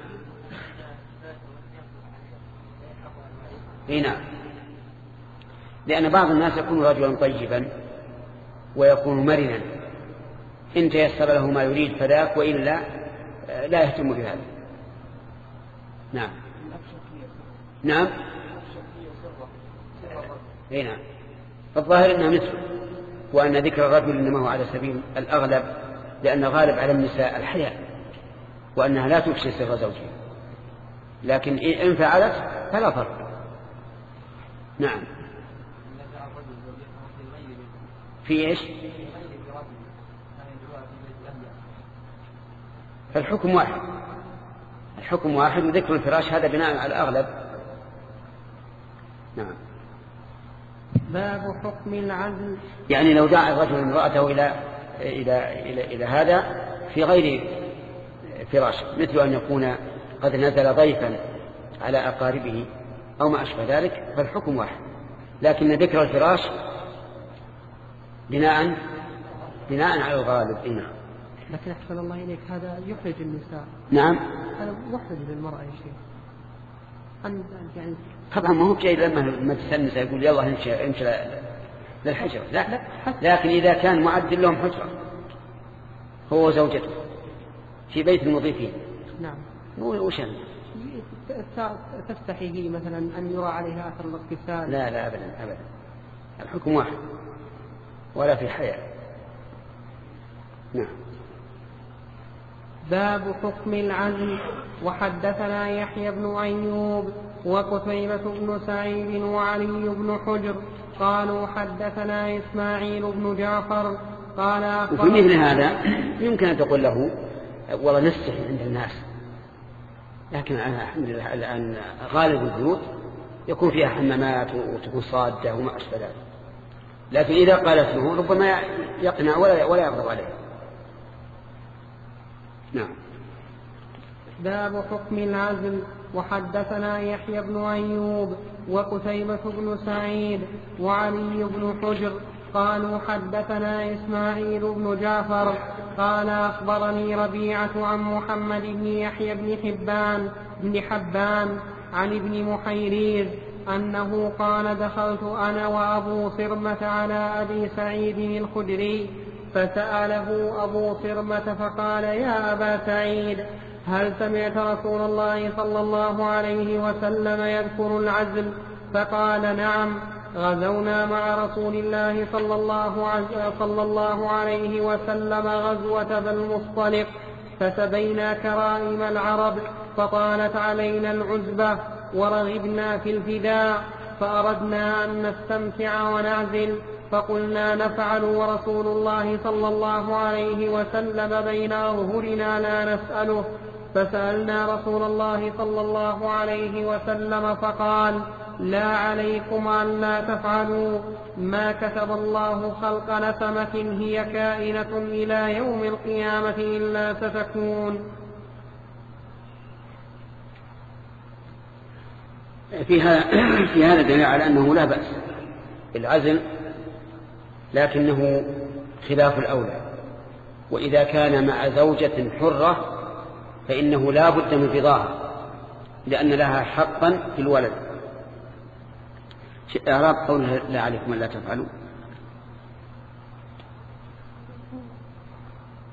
نعم. لأن بعض الناس يكون رجلا طيبا ويكون مرنا، إن تيسر له ما يريد فذاك، وإلا لا يهتم بهذا. نعم. نعم. نعم. فالظاهر أنها مثله، وأن ذكر الرجل إنما هو على سبيل الأغلب، لأن غالب على النساء الحياء، وأنها لا تفشي سر زوجها، لكن إن فعلت فلا فرق. نعم. في إيش؟ فالحكم واحد، الحكم واحد، وذكر الفراش هذا بناء على الأغلب. نعم. باب حكم العزل. يعني لو دعا الرجل امرأته إلى هذا في غير فراش، مثل أن يكون قد نزل ضيفا على أقاربه أو ما أشبه ذلك، فالحكم واحد، لكن ذكر الفراش بناء على الغالب. نعم. لكن أحسن الله إليك هذا يحرج النساء. نعم. هذا محرج للمرأة يا شيخ. يعني طبعا ما هو جيد لما تسنس يقول يلا امشي للحجرة، لا. لكن إذا كان معد لهم حجرة هو وزوجته في بيت المضيفين، نعم، وشن تستحي هي مثلا أن يرى عليها أثر الاغتسال؟ لا أبدا، الحكم واحد ولا في حياة. نعم. باب حكم العزل. وحدثنا يحيى بن أيوب وقتيبة بن سعيد وعلي بن حجر قالوا حدثنا إسماعيل بن جعفر قال وفي مثل هذا يمكن أن تقول له والله نستحي عند الناس، لكن الحمد لله الآن غالب البيوت يكون فيها حمامات وتكون صادة وما أشبه ذلك، لكن إذا قالت له ربما يقنع ولا يغضب عليه. نعم. باب حكم العزل. وحدثنا يحيى بن أيوب وقتيبة بن سعيد وعلي بن حجر قالوا حدثنا إسماعيل بن جعفر قال أخبرني ربيعة عن محمد بن يحيى بن حبان عن ابن محيريز أنه قال دخلت أنا وأبو صرمة على أبي سعيد الخدري فسأله أبو صرمة فقال يا أبا سعيد هل سمعت رسول الله صلى الله عليه وسلم يذكر العزل؟ فقال نعم، غزونا مع رسول الله صلى الله عليه وسلم غزوة ذي المصطلق فسبينا كرائم العرب فطالت علينا العزبة ورغبنا في الفداء فأردنا أن نستمتع ونعزل فقلنا نفعل ورسول الله صلى الله عليه وسلم بين أظهرنا لا نسأله فسألنا رسول الله صلى الله عليه وسلم فقال لا عليكم أن لا تفعلوا ما كتب الله خلق نسمة هي كائنة إلى يوم القيامة إلا ستكون. في هذا دليل على أنه لا بأس بالعزل، لكنه خلاف الأولى، وإذا كان مع زوجة حرة فإنه لا بد من رضاها لأن لها حقا في الولد. إعراب قوله لا عليكم أن لا تفعلوا.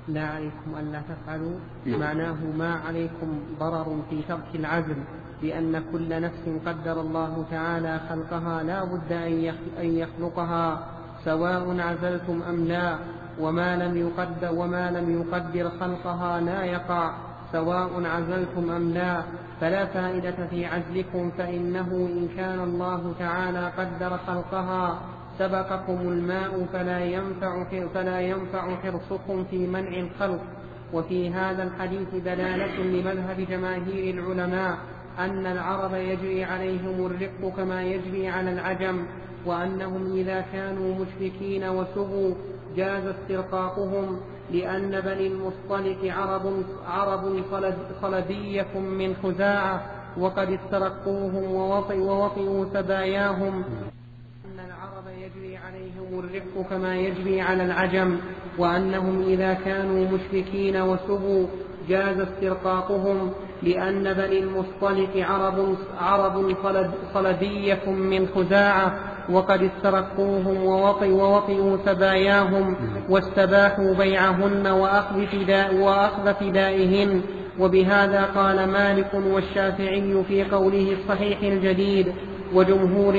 لا عليكم ألا تفعلوا معناه ما عليكم ضرر في ترك العزل، لأن كل نفس قدر الله تعالى خلقها لا بد أن يخلقها سواء عزلتم أم لا، وما لم يقدر خلقها لا يقع سواء عزلتم أم لا. فلا فائدة في عزلكم، فإنه إن كان الله تعالى قدر خلقها سبقكم الماء فلا ينفع حرصكم في منع الخلق. وفي هذا الحديث دلالة لمذهب جماهير العلماء أن العرب يجري عليهم الرق كما يجري على العجم، وأنهم إذا كانوا مشركين وسبوا جاز استرقاقهم، لأن بني المصطلق عرب صلدية من خزاعة وقد استرقوهم ووطئوا سباياهم. أن العرب يجري عليهم الرق كما يجري على العجم، وأنهم إذا كانوا مشركين وسبوا جاز استرقاقهم، لأن بني المصطلق عرب صلدية من خزاعة وقد استرقوهم ووطئوا سباياهم، واستباحوا بيعهن وأخذ فدائهن. وبهذا قال مالك والشافعي في قوله الصحيح الجديد وجمهور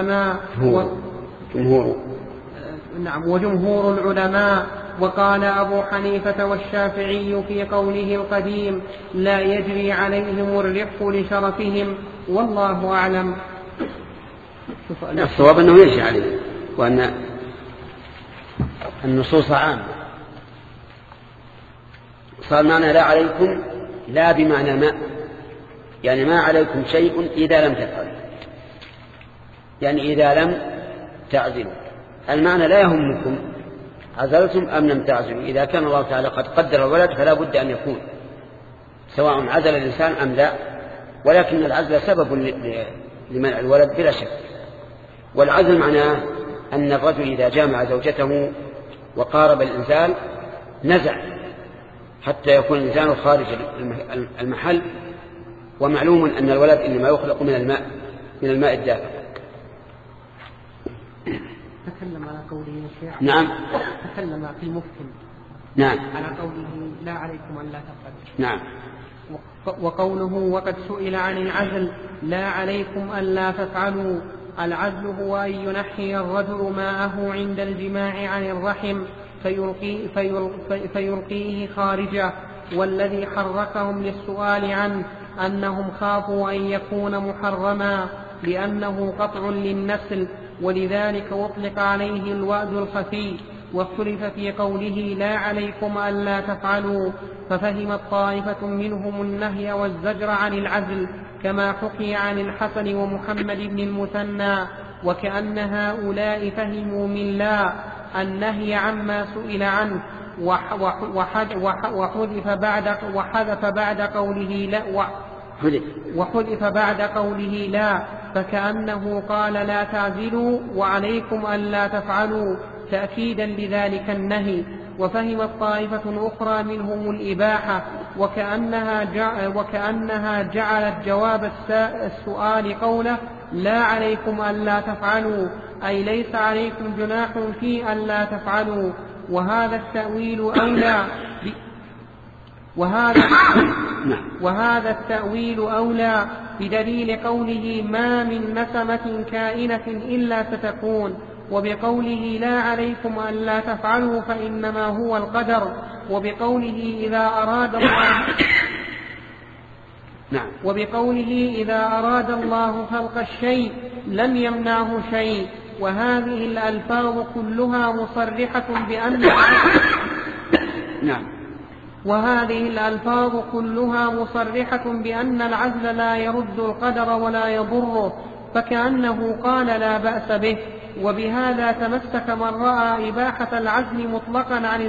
العلماء وقال أبو حنيفة والشافعي في قوله القديم لا يجري عليهم الرق لشرفهم، والله أعلم. الصواب أنه يجري عليهم، وأن النصوص عامة. صار معنى لا عليكم لا بمعنى ما، يعني ما عليكم شيء إذا لم تفعلوا، يعني إذا لم تعزلوا. المعنى لا يهمكم عزلتم أم لم تعزلوا، إذا كان الله تعالى قد قدر الولد فلا بد أن يكون، سواء عزل الإنسان أم لا، ولكن العزل سبب لمنع الولد بلا شك. والعزل معناه أن الرجل إذا جامع زوجته وقارب الإنزال نزع حتى يكون الإنسان خارج المحل. ومعلوم أن الولد إنما يخلق من الماء الدافئ. تكلم على قوله الشيخ. نعم. تكلم في المفهم. نعم. على قوله لا عليكم أن لا تفعلوا. نعم. وقوله وقد سئل عن العزل لا عليكم أن لا تفعلوا. العزل هو أن ينحي الرجل ماءه عند الجماع عن الرحم فيلقيه خارجه. والذي حركهم للسؤال عنه أنهم خافوا أن يكون محرما لأنه قطع للنسل، ولذلك أطلق عليه الوأد الخفي. واختلف في قوله لا عليكم أن لا تفعلوا، ففهمت طائفة منهم النهي والزجر عن العزل كما حكي عن الحسن ومحمد بن المثنى، وكأن هؤلاء فهموا من لا النهي عما سئل عنه وحذف بعد قوله لا فكأنه قال لا تعزلوا وعليكم أن لا تفعلوا تأكيدا لذلك النهي. وفهمت طائفة أخرى منهم الإباحة وكأنها جعلت جواب السؤال قوله لا عليكم أن لا تفعلوا، أي ليس عليكم جناح في أن لا تفعلوا. وهذا التأويل أولى بدليل قوله ما من نسمة كائنة إلا ستكون، وبقوله لا عليكم أن لا تفعلوا فإنما هو القدر، وبقوله إذا أراد الله خلق الشيء لم يمنعه شيء. وهذه الألفاظ كلها مصرحة بأن العزل لا يرد القدر ولا يضره، فكأنه قال لا بأس به. وبهذا تمسك من رأى إباحة العزل مطلقا عن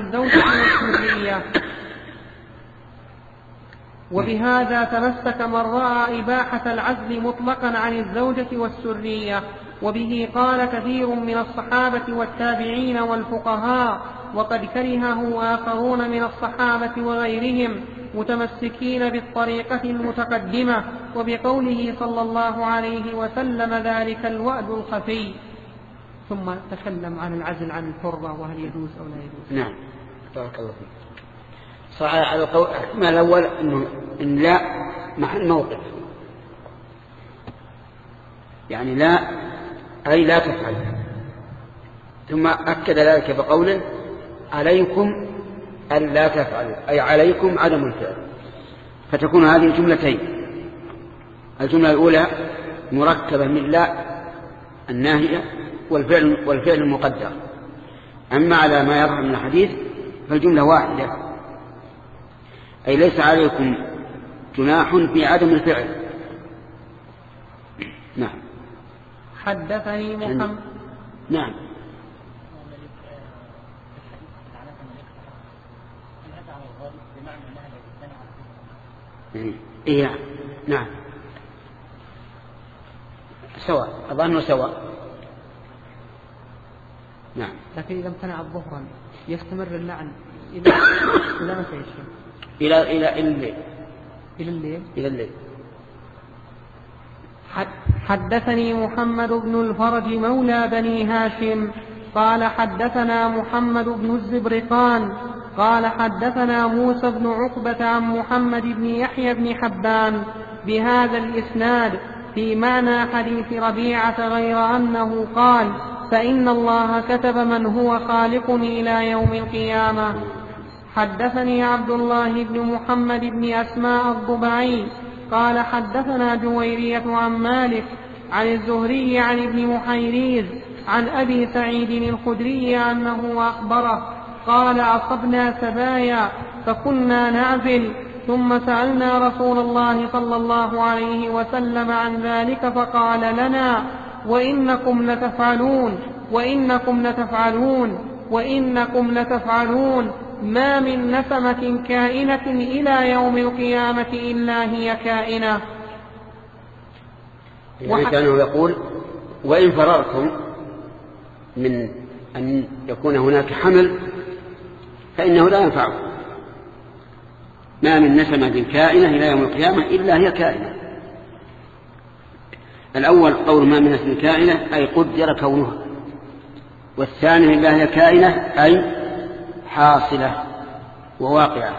الزوجة والسرية. وبه قال كثير من الصحابة والتابعين والفقهاء، وقد كرهه آخرون من الصحابة وغيرهم متمسكين بالطريقة المتقدمة، وبقوله صلى الله عليه وسلم ذلك الوأد الخفي. ثم تكلم عن العزل عن الحرة وهل يجوز أو لا يجوز. نعم. بارك الله فيك. صحيح على القول الأول إن لا مع الموقف، يعني لا أي لا تفعل، ثم أكد ذلك بقوله عليكم أن لا تفعلوا، أي عليكم عدم الفعل. فتكون هذه الجملتين، الجملة الأولى مركبة من لا الناهية والفعل المقدر. أما على ما يظهر من الحديث فالجملة واحدة، أي ليس عليكم جناح في عدم الفعل. نعم. حدثني محمد. نعم. إيه نعم سواء، أظن سواء. نعم. لكن إذا امتنع ظهرا يستمر اللعن إلى متى يا شيخ؟ إلى الليل. إلى الليل. حدثني محمد بن الفرج مولى بني هاشم قال حدثنا محمد بن الزبرقان قال حدثنا موسى بن عقبة عن محمد بن يحيى بن حبان بهذا الإسناد في معنى حديث ربيعة، غير أنه قال فإن الله كتب من هو خالقني إلى يوم القيامة. حدثني عبد الله بن محمد بن أسماء الضبعي قال حدثنا جويرية عن مالك عن الزهري عن ابن محيريز عن أبي سعيد الخدري أنه أخبره قال أصبنا سبايا فكنا نعزل، ثم سألنا رسول الله صلى الله عليه وسلم عن ذلك فقال لنا وإنكم لتفعلون ما من نسمة كائنة إلى يوم القيامة إلا هي كائنة. يعني كانوا يقول وإن فررتم من أن يكون هناك حمل فإنه لا ينفعكم، ما من نسمة كائنة إلى يوم القيامة إلا هي كائنة. الأول قول ما من نسمة كائنة أي قدر كونها، والثاني إلا هي كائنة أي حاصلة وواقعة.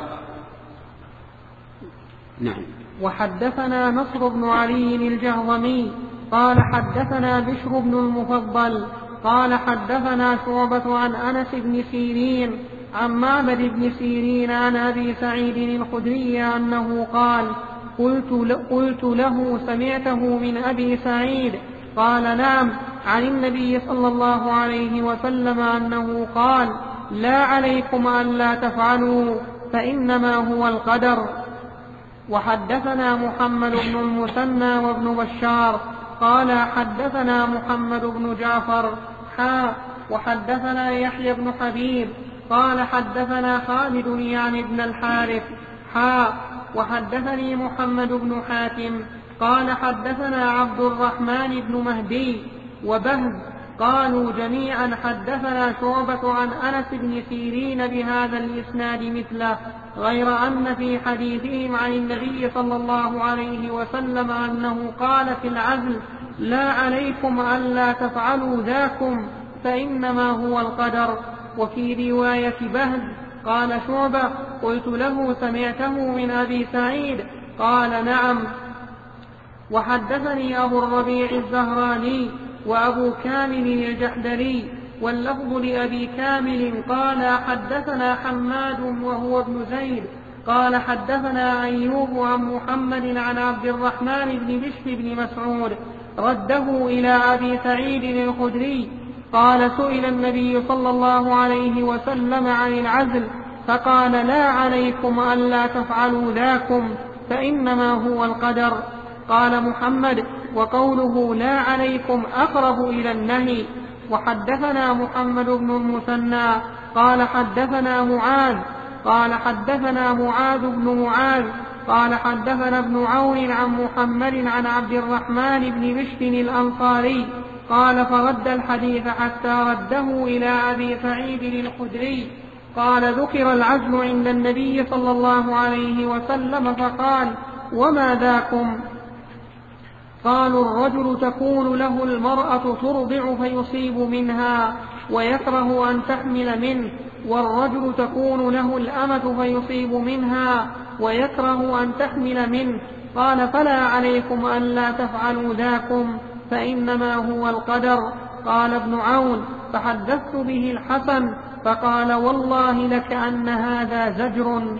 نعم. وحدثنا نصر بن علي الجهضمي قال حدثنا بشر بن المفضل قال حدثنا شعبة عن أنس بن سيرين عن معبد بن سيرين عن أبي سعيد الخدري أنه قال قلت له سمعته من أبي سعيد؟ قال نعم، عن النبي صلى الله عليه وسلم أنه قال لا عليكم ألا تفعلوا فإنما هو القدر. وحدثنا محمد بن المثنى وابن بشار قال حدثنا محمد بن جعفر وحدثنا يحيى بن حبيب قال حدثنا خالد يعني ابن الحارث وحدثني محمد بن حاتم قال حدثنا عبد الرحمن بن مهدي وبهز قالوا جميعا حدثنا شعبة عن أنس بن سيرين بهذا الإسناد مثله، غير أن في حديثهم عن النبي صلى الله عليه وسلم أنه قال في العزل لا عليكم ألا تفعلوا ذاكم فإنما هو القدر. وفي رواية بهز قال شعبة قلت له سمعته من أبي سعيد؟ قال نعم. وحدثني أبو الربيع الزهراني وأبو كامل الجحدري واللفظ لأبي كامل قال حدثنا حماد وهو ابن زيد قال حدثنا أيوب عن محمد عن عبد الرحمن بن بشر بن مسعود رده إلى أبي سعيد الخدري قال سئل النبي صلى الله عليه وسلم عن العزل فقال لا عليكم ألا تفعلوا ذاكم فإنما هو القدر. قال محمد وقوله لا عليكم أقرب إلى النهي. وحدثنا محمد بن المثنى قال حدثنا معاذ قال حدثنا معاذ بن معاذ قال حدثنا ابن عون عن محمد عن عبد الرحمن بن بشر الأنصاري قال فرد الحديث حتى رده إلى أبي سعيد الخدري قال ذكر العزل عند النبي صلى الله عليه وسلم فقال وما ذاكم؟ قالوا الرجل تكون له المرأة ترضع فيصيب منها ويكره أن تحمل منه، والرجل تكون له الأمة فيصيب منها ويكره أن تحمل منه. قال فلا عليكم أن لا تفعلوا ذاكم فإنما هو القدر. قال ابن عون فحدثت به الحسن فقال والله لكأن هذا زجر.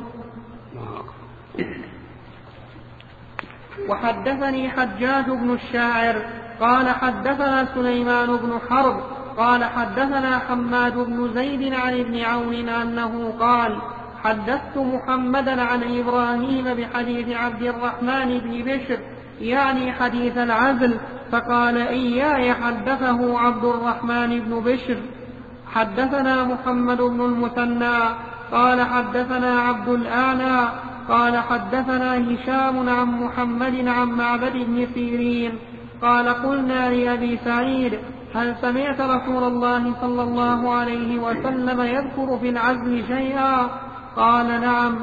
وحدثني حجاج بن الشاعر قال حدثنا سليمان بن حرب قال حدثنا حماد بن زيد عن ابن عون أنه قال حدثت محمدا عن إبراهيم بحديث عبد الرحمن بن بشر يعني حديث العزل، فقال إياي حدثه عبد الرحمن بن بشر. حدثنا محمد بن المثنى قال حدثنا عبد الآلى قال حدثنا هشام عن محمد عن معبد بن سيرين قال قلنا لأبي سعيد هل سمعت رسول الله صلى الله عليه وسلم يذكر في العزل شيئا؟ قال نعم.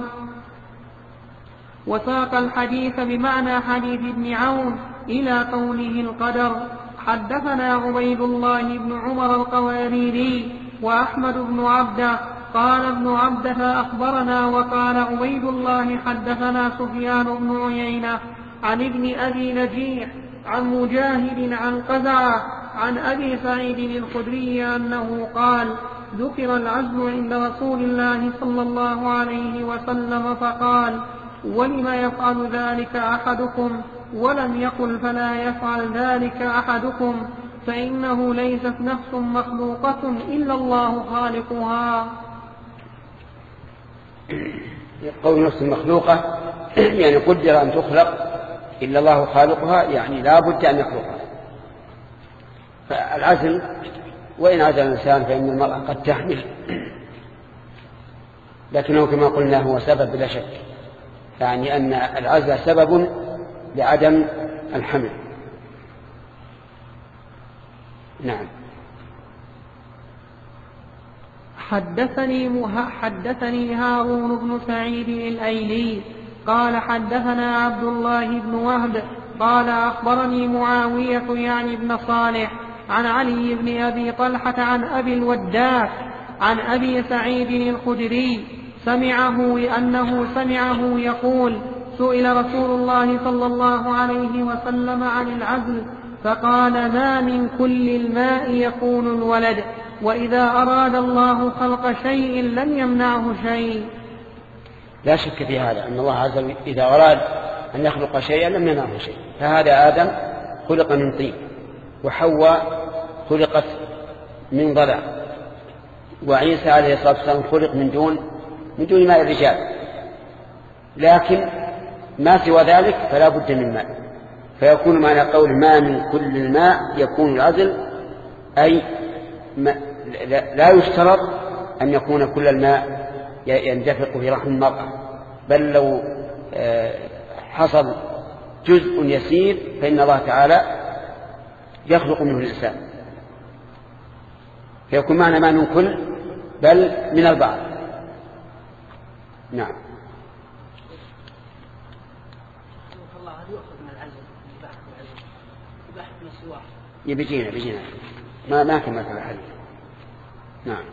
وساق الحديث بمعنى حديث ابن عون إلى قوله القدر. حدثنا عبيد الله بن عمر القواريري وأحمد بن عبده قال ابن عبده أخبرنا وقال عبيد الله حدثنا سفيان بن عيينة عن ابن أبي نجيح عن مجاهد عن قزعة عن أبي سعيد الخدري أنه قال ذكر العزل عند رسول الله صلى الله عليه وسلم فقال ولم يفعل ذلك أحدكم؟ ولم يقل فلا يفعل ذلك أحدكم فإنه ليست نفس مخلوقة إلا الله خالقها. قول نفس مخلوقة يعني قدر أن تخلق إلا الله خالقها، يعني لا بد أن يخلقها. فالعزل وإن عزل الإنسان فإن المرأة قد تحمل، لكنه كما قلنا هو سبب بلا شك، يعني أن العزل سبب لعدم الحمل. نعم. حدثني هارون بن سعيد الأيلي قال حدثنا عبد الله بن وهب قال أخبرني معاوية يعني بن صالح عن علي بن أبي طلحة عن أبي الوداك عن أبي سعيد الخدري أنه سمعه يقول سئل رسول الله صلى الله عليه وسلم عن العزل فقال ما من كل الماء يكون الولد، وإذا أراد الله خلق شيء لم يمنعه شيء. لا شك في هذا أن الله عز وجل إذا أراد أن يخلق شيئا لم يمنعه شيء. فهذا آدم خلق من طين، وحواء خلقت من ضلع، وعيسى عليه الصلاة والسلام خلق من دون ماء الرجال. لكن ما سوى ذلك فلا بد من ماء، فيكون معنى قول ما من كل الماء يكون العزل أي لا يشترط أن يكون كل الماء يندفق في رحم المرأة، بل لو حصل جزء يسير فإن الله تعالى يخلق منه الإنسان، فيكون معنى ما من كل بل من البعض. نعم. بيجينا ما كملت الحديث. نعم.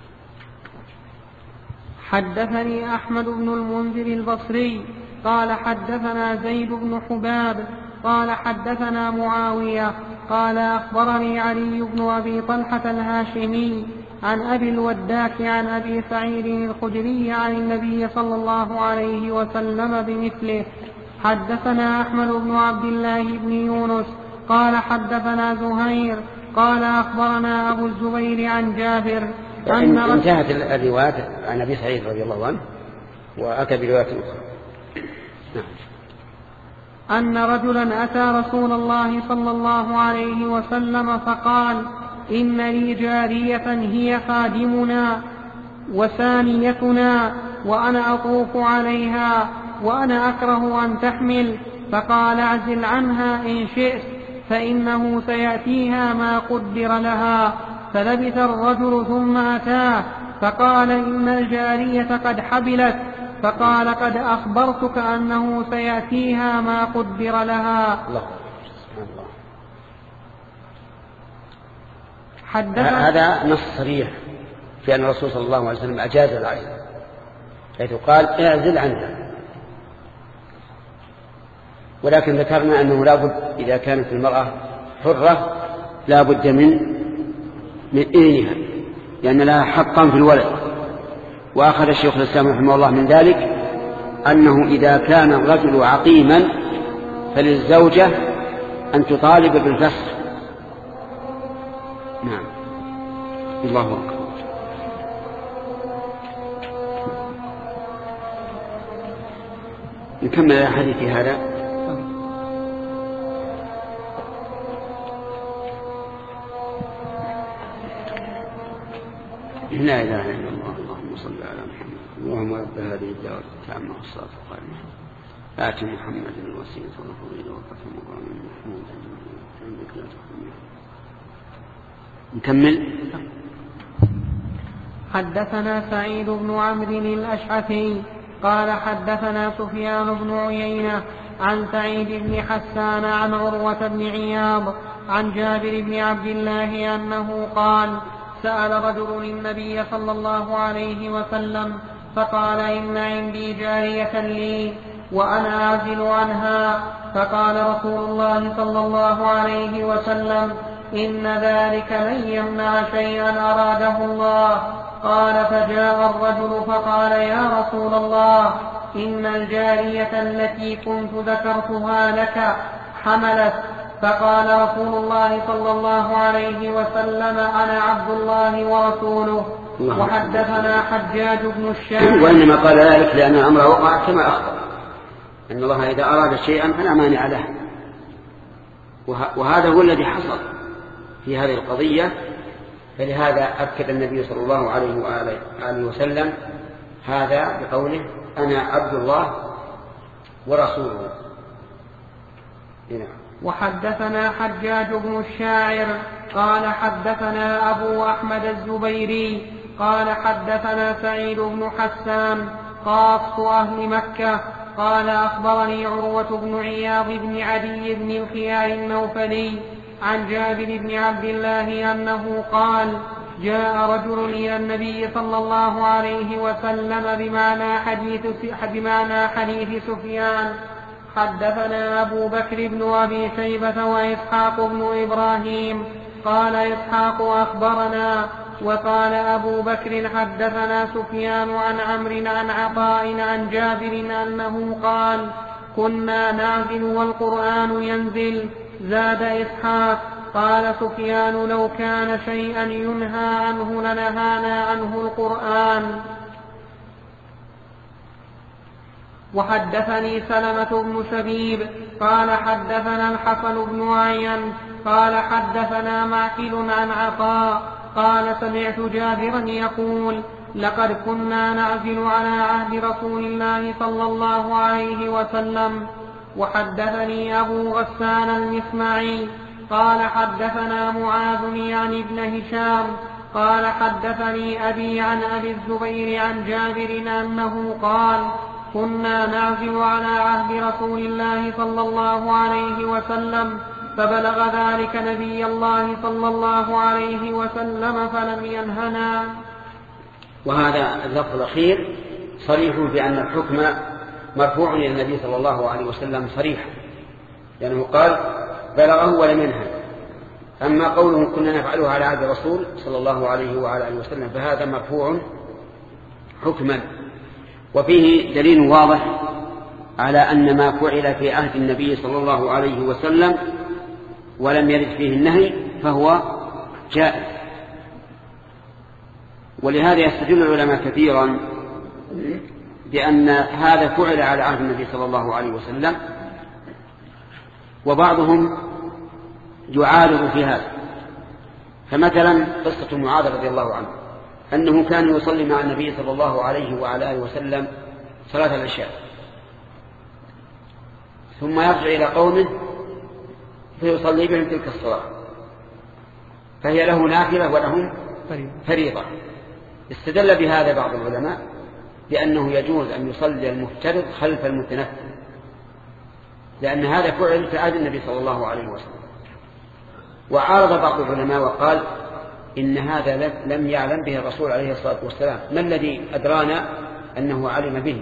حدثني أحمد بن المنذر البصري قال حدثنا زيد بن حباب قال حدثنا معاوية قال أخبرني علي بن أبي طلحة الهاشمي عن أبي الوداك عن أبي سعيد الخدري عن النبي صلى الله عليه وسلم بمثله. حدثنا أحمد بن عبد الله بن يونس قال حدثنا زهير قال أخبرنا أبو الزبير عن جابر أن انتهت الروايات عن أبي سعيد رضي الله عنه وأتى بروايات أخرى. نعم. أن رجلا أتى رسول الله صلى الله عليه وسلم فقال إن لي جارية هي خادمنا وثانيتنا وأنا أطوف عليها وأنا أكره أن تحمل، فقال اعزل عنها إن شئت فإنه سيأتيها ما قدر لها. فلبث الرجل ثم أتاه فقال إن الجارية قد حبلت، فقال قد أخبرتك أنه سيأتيها ما قدر لها. الله. هذا نص صريح في أن الرسول صلى الله عليه وسلم أجاز العزل، حيث قال اعزل عنها. ولكن ذكرنا أنه لا بد إذا كانت المرأة حرة لا بد من إذنها، لأن لها حقا في الولد. وأخذ الشيخ الإسلام رحمه الله من ذلك أنه إذا كان الرجل عقيما فللزوجة أن تطالب بالفسخ. نعم. الله أكبر. نكمل الحديث هذا. لا إله إلا الله. اللهم صل على محمد. اللهم رب هذه الدعوة التامة والصلاة القائمة آت محمد الوسيلة والفضيلة وكفى مقام محمود عندك لا تحمل. نكمل. حدثنا سعيد بن عمرو الأشعثي قال حدثنا سفيان بن عيينة عن سعيد بن حسان عن عروة بن عياض عن جابر بن عبد الله أنه قال سأل رجل النبي صلى الله عليه وسلم فقال إن عندي جارية لي وأنا أعزل عنها، فقال رسول الله صلى الله عليه وسلم إن ذلك لن يمنع شيئا أراده الله. قال فجاء الرجل فقال يا رسول الله إن الجارية التي كنت ذكرتها لك حملت. فقال رسول الله صلى الله عليه وسلم أنا عبد الله ورسوله. وحدثنا حجاج بن الشام. وإنما قال ذلك لأن الأمر وقع كما أخبر أن الله إذا أراد شيئا فلا مانع له، وهذا هو الذي حصل في هذه القضية. فلهذا أكد النبي صلى الله عليه وآله وسلم هذا بقوله أنا عبد الله ورسوله. وحدثنا حجاج بن الشاعر قال حدثنا أبو أحمد الزبيري قال حدثنا سعيد بن حسان قاص أهل مكة قال أخبرني عروة بن عياض بن عدي بن الخيار النوفلي عن جابر بن عبد الله أنه قال جاء رجل إلى النبي صلى الله عليه وسلم بمعنى حديث سفيان. حدثنا أبو بكر بن أبي شيبة وإسحاق بن إبراهيم قال إسحاق أخبرنا وقال أبو بكر حدثنا سفيان عن عمرو عن عطاء عن جابر أنه قال كنا نعزل والقرآن ينزل. زاد إسحاق قال سفيان لو كان شيئا ينهى عنه لنهانا عنه القرآن. وحدثني سلمة بن شبيب قال حدثنا الحسن بن عيان قال حدثنا معقل عن عطاء قال سمعت جابرا يقول لقد كنا نعزل على عهد رسول الله صلى الله عليه وسلم. وحدثني أبو غسان المسمعي قال حدثنا معاذ يعني ابن هشام قال حدثني أبي عن أبي الزبير عن جابر أنه قال كنا نعزل على عهد رسول الله صلى الله عليه وسلم فبلغ ذلك نبي الله صلى الله عليه وسلم فلم ينهنا. وهذا اللفظ الأخير صريح بأن الحكم مرفوع إلى النبي صلى الله عليه وسلم صريح، لأنه قال بلغه ولم ينهى. أما قوله كنا نفعله على عهد الرسول صلى الله عليه وعلى آله وسلم فهذا مرفوع حكما. وفيه دليل واضح على أن ما فعل في عهد النبي صلى الله عليه وسلم ولم يرد فيه النهي فهو جائز. ولهذا يستدل العلماء كثيرا بأن هذا فعل على عهد النبي صلى الله عليه وسلم، وبعضهم يعارض في هذا. فمثلا قصة معاذ رضي الله عنه أنه كان يصلي مع النبي صلى الله عليه وعلى آله وسلم صلاة العشاء ثم يرجع إلى قومه فيصلي بهم تلك الصلاة، فهي له نافلة ولهم فريضة. استدل بهذا بعض العلماء بأنه يجوز أن يصلي المفترض خلف المتنفل، لأن هذا فعل في عهد النبي صلى الله عليه وسلم. وعارض بعض العلماء وقال إن هذا لم يعلم به الرسول عليه الصلاة والسلام، ما الذي أدرانا أنه علم به؟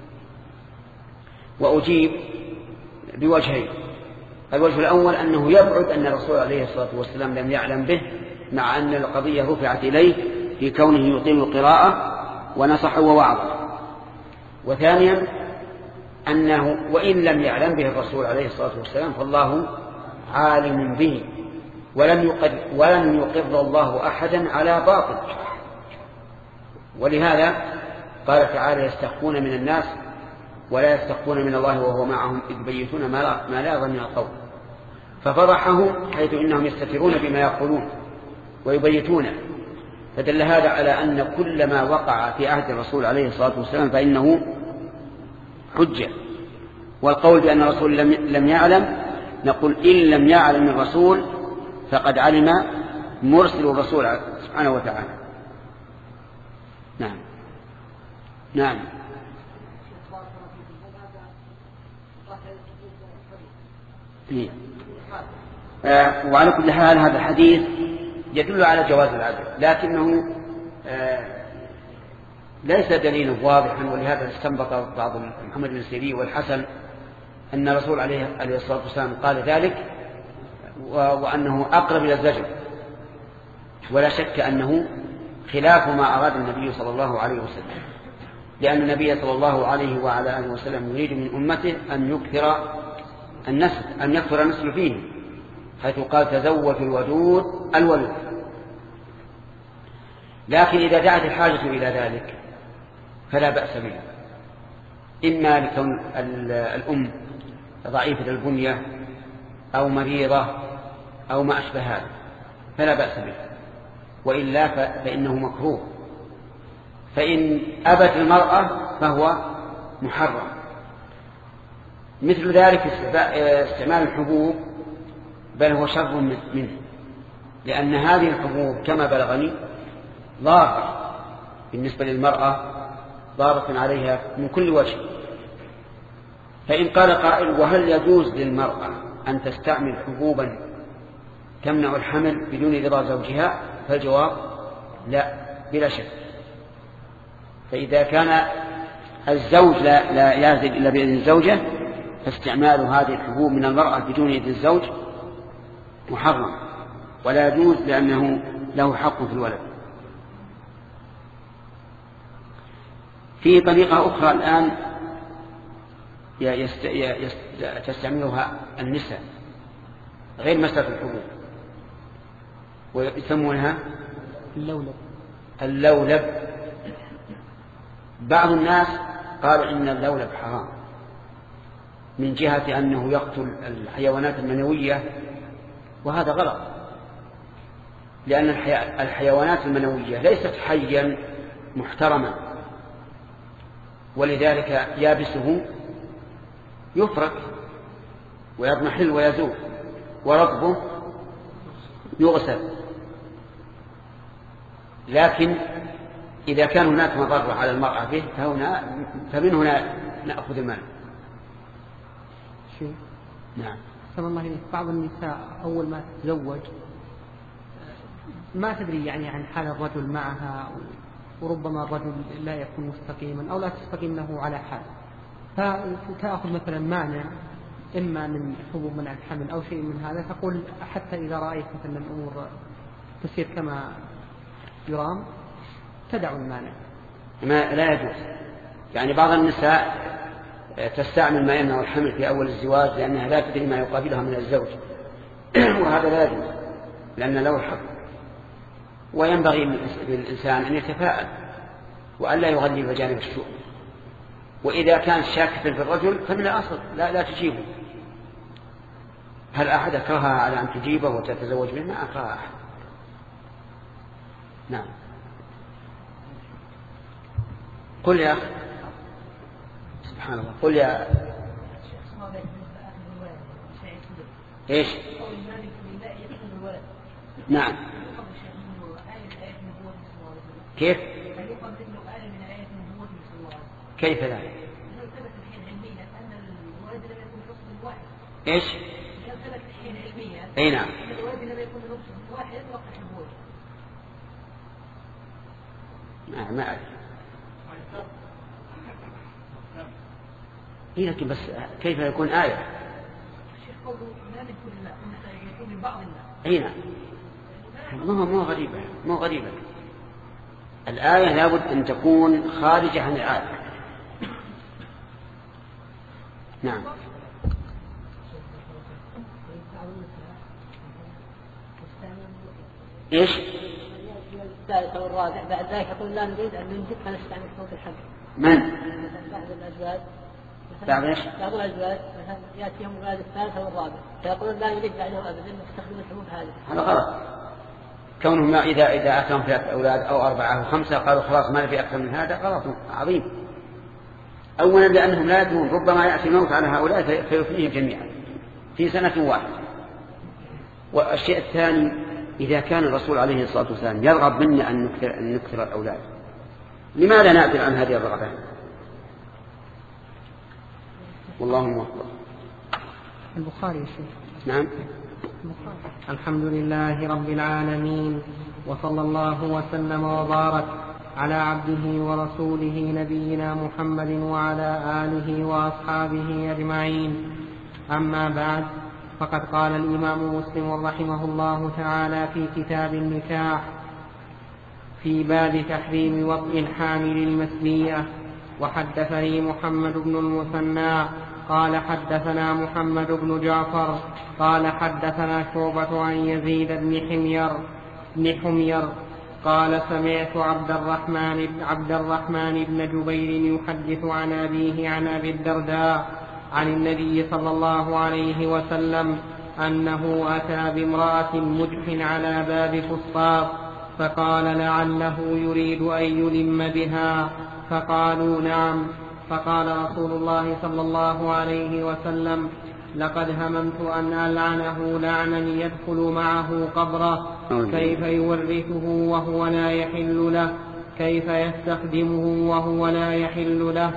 وأجيب بوجهين. الوجه الأول أنه يبعد أن الرسول عليه الصلاة والسلام لم يعلم به، مع أن القضية رفعت إليه في كونه يطيل القراءة ونصح ووعظ. وثانيا أنه وإن لم يعلم به الرسول عليه الصلاة والسلام فالله عالم به، ولن يقر الله أحدا على باطل. ولهذا قال تعالى: يستخفون من الناس ولا يستخفون من الله وهو معهم إذ يبيتون ما لا يرضى من القول. ففضحهم حيث إنهم يستترون بما يقولون ويبيتون. فدل هذا على أن كل ما وقع في عهد الرسول عليه الصلاة والسلام فإنه حجة. والقول بأن الرسول لم يعلم، نقول إن لم يعلم الرسول فقد علم مرسل الرسول سبحانه وتعالى. نعم نعم. وعلى كل حال هذا الحديث يدل على جواز العدل، لكنه ليس دليله واضحا. ولهذا استنبط بعض محمد بن سيرين والحسن أن الرسول عليه الصلاة والسلام قال ذلك، وأنه أقرب إلى الزجر. ولا شك أنه خلاف ما أراد النبي صلى الله عليه وسلم، لأن النبي صلى الله عليه وعلى آله وسلم يريد من أمته أن يكثر النسل فيه، حيث قال: تزوج الودود الولد. لكن إذا دعت الحاجة إلى ذلك فلا بأس به، إما لكون الأم ضعيفة البنية أو مريضة أو ما أشبه هذا فلا بأس به، وإلا فإنه مكروه. فإن أبت المرأة فهو محرم. مثل ذلك استعمال الحبوب، بل هو شر منه، لأن هذه الحبوب كما بلغني ضارة بالنسبة للمرأة، ضارة عليها من كل وجه. فإن قال قائل: وهل يجوز للمرأة أن تستعمل حبوبا تمنع الحمل بدون رضا زوجها؟ فالجواب: لا، بلا شك. فإذا كان الزوج لا يزيد إلا بإذن الزوجة فاستعمال هذه الحبوب من المرأة بدون إذن الزوج محرم ولا يجوز، لأنه له حق في الولد. في طريقة أخرى الآن تستعملها النساء غير مسألة الحبوب، ويسمونها اللولب. بعض الناس قال إن اللولب حرام من جهة أنه يقتل الحيوانات المنوية، وهذا غلط، لأن الحيوانات المنوية ليست حيا محترما، ولذلك يابسه يفرك ويضمحل ويزول، ورطبه يغسل. لكن إذا كان هناك مضرة على المرأة به فمن هنا نأخذ المال. نعم. سبحان الله، بعض النساء أول ما تتزوج ما تدري يعني عن حال الرجل معها، وربما الرجل لا يكون مستقيما أو لا تستقيم له على حال، فتأخذ مثلا مانع إما من حبوب منع الحمل أو شيء من هذا، تقول حتى إذا رأيت مثلا الأمور تصير كما يرام تدع المانع. ما لا يجوز. يعني بعض النساء تستعمل ما يمنع الحمل في أول الزواج لأنها لا تدري ما يقابلها من الزوج وهذا لا يجوز، لأن له الحق. وينبغي للإنسان أن يتفاءل وأن لا يغلب جانب السوء. وإذا كان شاكا في الرجل فمن الأصل لا تجيبه. هل أحد أكرهها على أن تجيبه وتتزوج به؟ ما أكرهها أحد. نعم. قل يا أخي، سبحان الله، قل يا إيش؟ نعم. كيف؟ كيف ذلك؟ إيش؟ أي نعم. ما أعرف. لكن بس كيف يكون آية؟ هنا مو غريبة. الآية لابد أن تكون خارجة عن العادة. نعم. إيش؟ الثالث أو الرابع بعد ذلك يقول لا نريد أن ننجب فنستعمل صوت الحمل. من؟ بعض الأزواج. بعض إيش؟ بعض الأزواج مثلا يأتيهم الولد الثالث أو الرابع فيقولون لا نريد بعده أبدا نستخدم الحبوب هذه. هذا غلط. كونهم إذا أتهم 3 أولاد أو 4 أو 5 قالوا خلاص ما في أكثر من هذا غلط عظيم. أولا لأنهم لا يدرون ربما يأتي الموت على هؤلاء فيفنيهم جميعا في سنة واحدة. والشيء الثاني إذا كان الرسول عليه الصلاة والسلام يرغب منا أن نكثر الأولاد لماذا نعدل عن هذه الرغبة؟ والله موفق. البخاري يا شيخ. نعم. الحمد لله رب العالمين وصلى الله وسلم وبارك على عبده ورسوله نبينا محمد وعلى آله وأصحابه أجمعين. أما بعد فقد قال الإمام مسلم رحمه الله تعالى في كتاب النكاح في باب تحريم وطئ الحامل المسلية. وحدثني محمد بن المثنى قال حدثنا محمد بن جعفر قال حدثنا شعبة عن يزيد بن حمير قال سمعت عبد الرحمن بن جبير يحدث عن أبيه عن أبي الدرداء عن النبي صلى الله عليه وسلم أنه أتى بامرأة مجح على باب فسطاط فقال لعله يريد أن يلم بها فقالوا نعم. فقال رسول الله صلى الله عليه وسلم لقد هممت أن ألعنه لعنا يدخل معه قبره كيف يورثه وهو لا يحل له كيف يستخدمه وهو لا يحل له.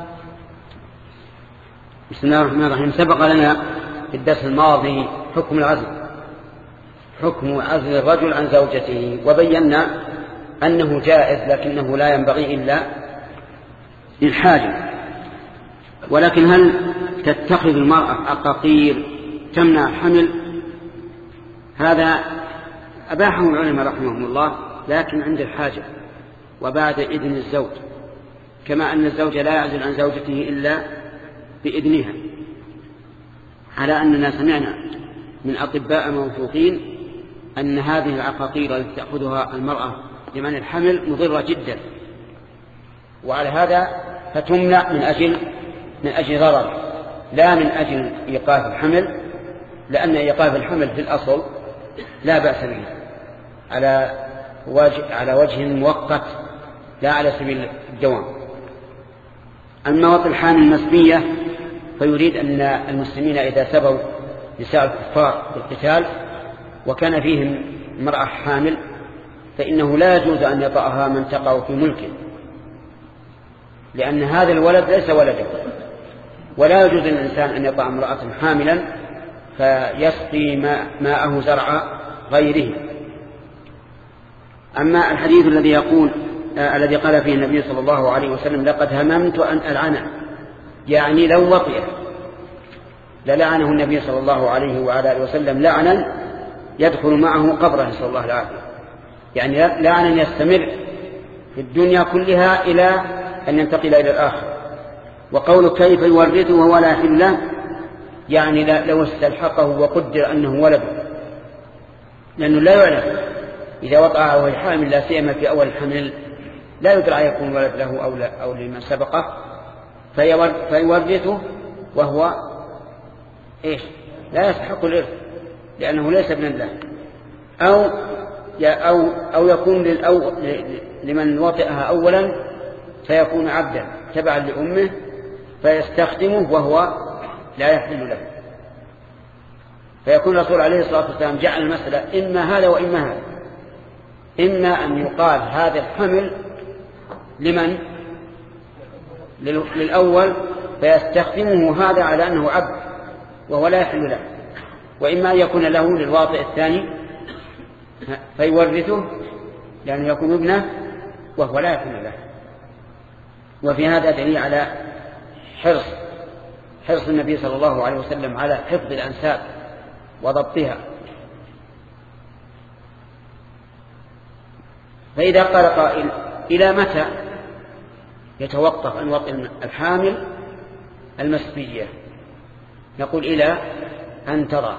بسم الله الرحمن الرحيم. سبق لنا في الدرس الماضي حكم العزل، حكم عزل الرجل عن زوجته، وبينا أنه جائز لكنه لا ينبغي إلا للحاجة. ولكن هل تتخذ المرأة عقاقير تمنع حمل؟ هذا أباحه العلماء رحمهم الله لكن عند الحاجة وبعد إذن الزوج، كما أن الزوج لا يعزل عن زوجته إلا بإذنها، على أننا سمعنا من أطباء موثوقين أن هذه العقاقير التي تأخذها المرأة لمنع الحمل مضرة جدا، وعلى هذا فتمنع من أجل ضرر لا من أجل إيقاف الحمل، لأن إيقاف الحمل في الأصل لا بأس به على وجه مؤقت لا على سبيل الدوام. أما وطئ الحامل المسبية فيريد أن المسلمين إذا سبوا نساء الكفار بالقتال وكان فيهم امرأة حامل فإنه لا يجوز أن يطأها من تقع في ملكه، لأن هذا الولد ليس ولده، ولا يجوز للإنسان أن يطأ امرأة حاملا فيسقي ماءه زرع غيره. أما الحديث الذي قال فيه النبي صلى الله عليه وسلم لقد هممت أن ألعنه، يعني لو وطئه للعنه النبي صلى الله عليه وعلى آله وسلم لعنا يدخل معه قبره صلى الله عليه، يعني لعنا يستمر في الدنيا كلها إلى أن ينتقل إلى الآخر. وقول كيف يورثه وهو لا يحل له يعني لو استلحقه وقدر أنه ولده، لأنه لا يعلم إذا وقع وهو حامل لا سيما في أول الحمل لا يدرى يكون ولد له أو لمن سبقه فيورثه وهو لا يستحق الإرث لأنه ليس ابنا له، أو يكون لمن وطئها أولا فيكون عبدا تبعا لأمه فيستخدمه وهو لا يحل له. فيكون الرسول عليه الصلاة والسلام جعل المسألة إما هذا وإما هذا، إما أن يقال هذا الحمل للأول فيستخدمه هذا على أنه عبد وهو لا يحل له، وإما أن يكون له للواطئ الثاني فيورثه لأنه يكون ابنه وهو لا يكون له. وفي هذا دليل على حرص النبي صلى الله عليه وسلم على حفظ الأنساب وضبطها. فإذا قال قائل إلى متى يتوقف أن وطئ الحامل المسبية؟ نقول إلى أن ترى.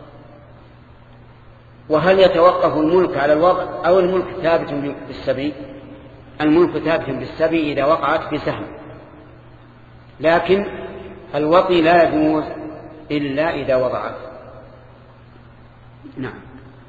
وهل يتوقف الملك على الوضع أو الملك ثابت بالسبي؟ الملك ثابت بالسبي إذا وقعت في سهم، لكن الوطي لا يجوز إلا إذا وضعت. نعم.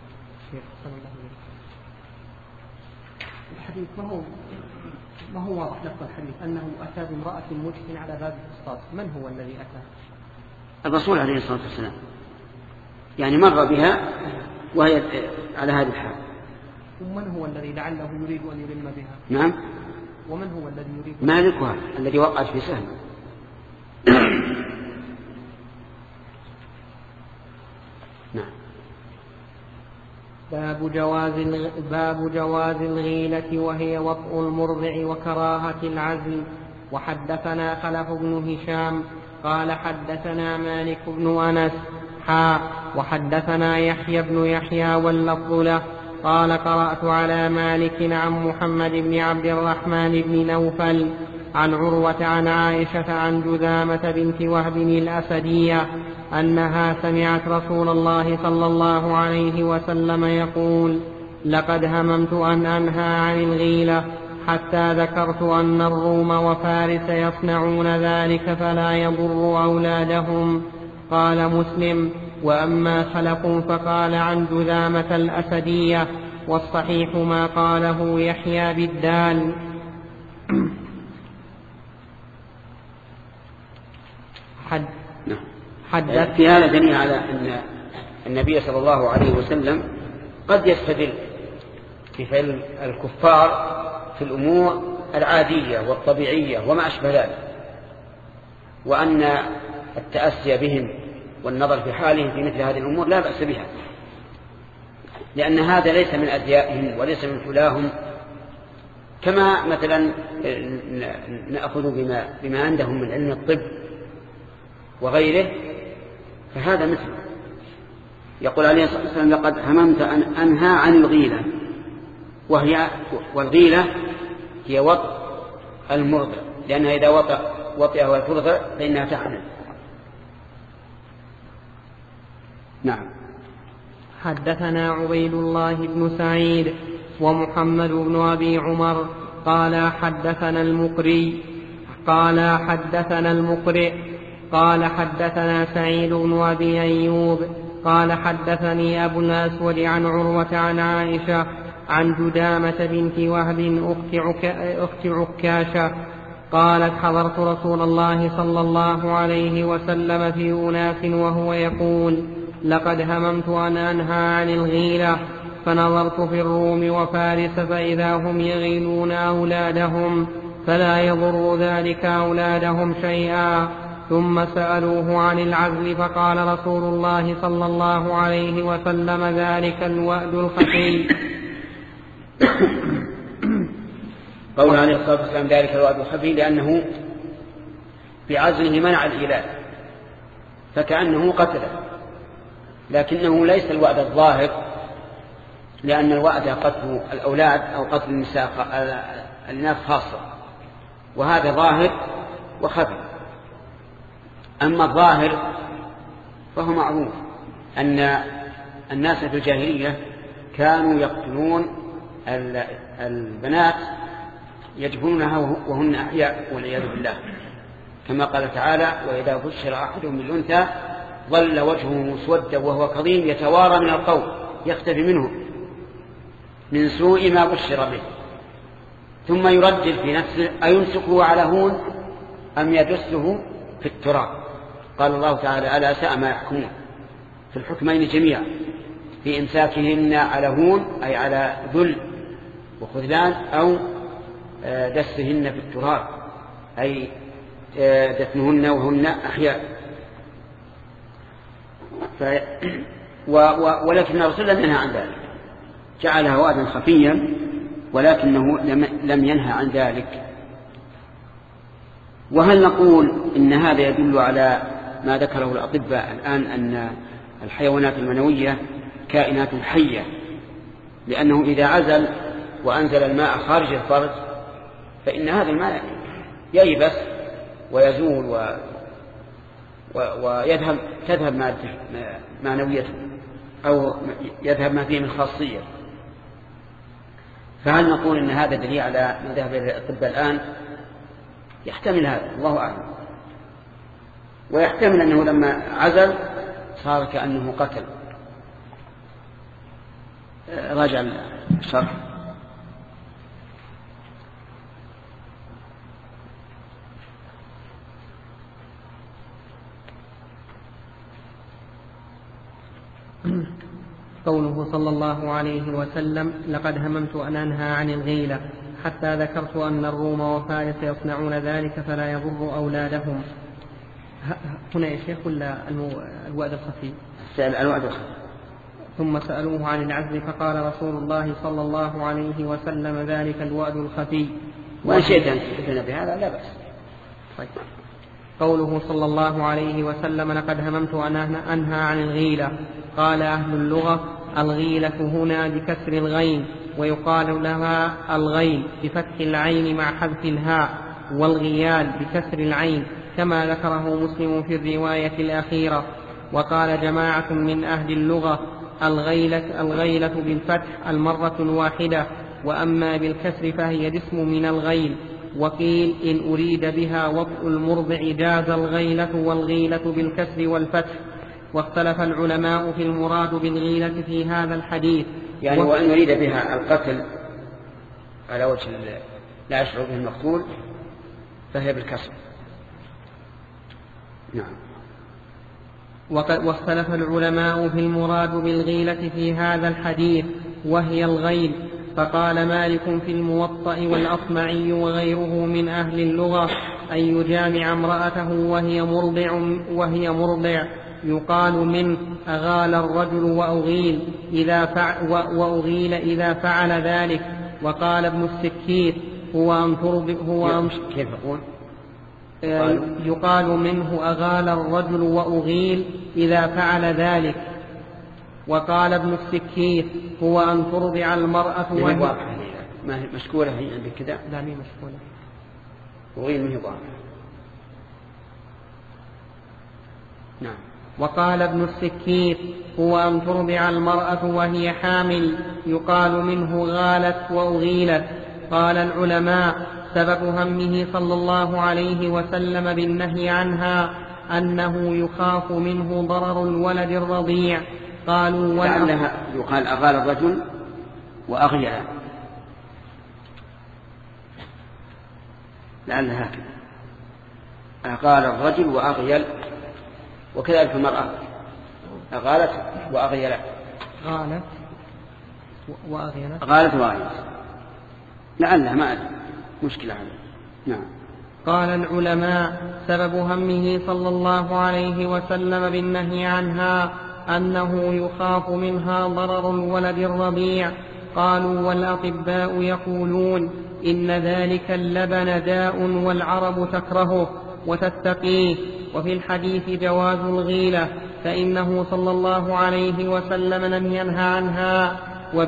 الحديث ما هو واضح لفظ الحديث أنه أتى بامرأة مجد على باب الفسطاط، من هو الذي أتى؟ الرسول عليه الصلاة والسلام، يعني مر بها وهي على هذه الحال. ومن هو الذي لعله يريد أن يلم بها؟ نعم. ومن هو الذي يريد؟ مالكها الذي وقعت في سهم. نعم. باب جواز الغيلة وهي وطء المرضع وكراهة العزل. وحدثنا خلف بن هشام قال حدثنا مالك بن أنس وحدثنا يحيى بن يحيى واللفظ له قال قرأت على مالك عن محمد بن عبد الرحمن بن نوفل عن عروة عن عائشة عن جذامة بنت وهب الأسدية أنها سمعت رسول الله صلى الله عليه وسلم يقول: لقد هممت أن أنهى عن الغيلة حتى ذكرت أن الروم وفارس يصنعون ذلك فلا يضر أولادهم. قال مسلم: وأما خلق فقال عن جذامة الأسدية، والصحيح ما قاله يحيى بالدال. في هذا دليل على أن النبي صلى الله عليه وسلم قد يستدل بفعل الكفار في الأمور العادية والطبيعية وما أشبه ذلك، وأن التأسي بهم والنظر في حالهم في مثل هذه الأمور لا بأس بها، لأن هذا ليس من أزيائهم وليس من حلاهم، كما مثلا نأخذ بما عندهم من علم الطب وغيره، فهذا مثل يقول عليه الصلاة والسلام: لقد هممت أن أنهى عن الغيلة، والغيلة هي وطء المرضع، لأنها إذا وطئها والترضع فإنها تحمل. نعم. حدثنا عبيد الله بن سعيد ومحمد بن أبي عمر قال حدثنا المقرئ قال حدثنا سعيد بن أبي أيوب قال حدثني أبو الأسود عن عروة عن عائشة عن جدامة بنت وهب أخت عكاشة قالت: حضرت رسول الله صلى الله عليه وسلم في أناس وهو يقول: لقد هممت أن أنهى عن الغيلة، فنظرت في الروم وفارس فإذا هم يغيلون أولادهم فلا يضر ذلك أولادهم شيئا. ثم سألوه عن العزل فقال رسول الله صلى الله عليه وسلم: ذلك الوأد الخفي. قول عليه الصلاة والسلام ذلك الوأد الخفي لأنه بعزله منع الإيلاد، فكأنه قتله، لكنه ليس الوأد الظاهر، لأن الوأد قتل الأولاد أو قتل النساء الناس خاصة، وهذا ظاهر وخفي. أما الظاهر فهو معروف أن الناس في الجاهلية كانوا يقتلون البنات يجبونها وهن أحياء والعياذ بالله، كما قال تعالى: وإذا بشر أحدهم بالأنثى ظل وجهه مسودا وهو كظيم يتوارى من القوم يختفي منه من سوء ما بشر به، ثم يردد في نفسه: أيمسكه على هون أم يدسه في التراب. قال الله تعالى: ألا ساء ما يحكمون، في الحكمين جميعا، في إمساكهن على هون أي على ذل وخذلان، أو دسهن في التراب أي دفنهن وهن أحياء. ولكن الرسول لم ينهى عن ذلك، جعلها وأدا خفيا ولكنه لم ينهى عن ذلك. وهل نقول إن هذا يدل على ما ذكره الأطباء الآن أن الحيوانات المنوية كائنات حية، لأنه إذا عزل وأنزل الماء خارج الفرج فإن هذا الماء ييبس ويزول تذهب معنويته أو يذهب ما فيه من خاصية. فهل نقول إن هذا دليل على ما ذهب إلى الأطباء الآن؟ يحتمل هذا، الله أعلم. ويحتمل أنه لما عزل صار كأنه قتل. راجع الشرح. قوله صلى الله عليه وسلم: لقد هممت أن أنهى عن الغيلة حتى ذكرت أن الروم وفارس يصنعون ذلك فلا يضر أولادهم. هنا يا شيخ ولا الوعد الخفي؟ سأل الوعد الخفي. ثم سألوه عن العزل فقال رسول الله صلى الله عليه وسلم: ذلك الوعد الخفي. وإن شئت أن تكتفنا بهذا لا بأس. طيب. قوله صلى الله عليه وسلم: لقد هممت أن أنهى عن الغيلة. قال أهل اللغة: الغيلة هنا بكسر الغين، ويقال لها الغين بفتح العين مع حذف الهاء، والغيال بكسر العين، كما ذكره مسلم في الرواية الأخيرة. وقال جماعة من أهل اللغة: الغيلة بالفتح المرة الواحدة، وأما بالكسر فهي جسم من الغيل. وقيل إن أريد بها وطء المرضع جاز الغيلة والغيلة بالكسر والفتح. واختلف العلماء في المراد بالغيلة في هذا الحديث، يعني وإن أريد بها القتل على وجه لا يشعر به المقتول فهي بالكسر. نعم. واختلف العلماء في المراد بالغيلة في هذا الحديث وهي الغيل، فقال مالك في الموطأ والأصمعي وغيره من أهل اللغة: أن يجامع امرأته وهي مرضع يقال منه أغال الرجل وأغيل إذا فعل ذلك. وقال ابن السكيت: كيف يقول؟ يقال منه أغال الرجل وأغيل إذا فعل ذلك. وقال ابن السكيت: هو أن ترضع المرأة ما هي مشكولة هي عندك كذا؟ لا مي مشكولة. أغيل منه ضعف. نعم. وقال ابن السكيت: هو أن ترضع المرأة وهي حامل يقال منه غالت وأغيلت. قال العلماء: سبب همه صلى الله عليه وسلم بالنهي عنها أنه يخاف منه ضرر الولد الرضيع. قالوا: لعلها يقال أغال الرجل وأغيل، لعلها هكذا، أغال الرجل وأغيل، وكذلك المرأة أغالت وأغيلت. غالت وأغيلت لعلها ما أدري مشكلة هذا. نعم. قال العلماء: سبب همه صلى الله عليه وسلم بالنهي عنها أنه يخاف منها ضرر الولد الرضيع. قالوا: والأطباء يقولون إن ذلك اللبن داء والعرب تكرهه وتتقيه. وفي الحديث جواز الغيلة، فإنه صلى الله عليه وسلم لم ينه عنها،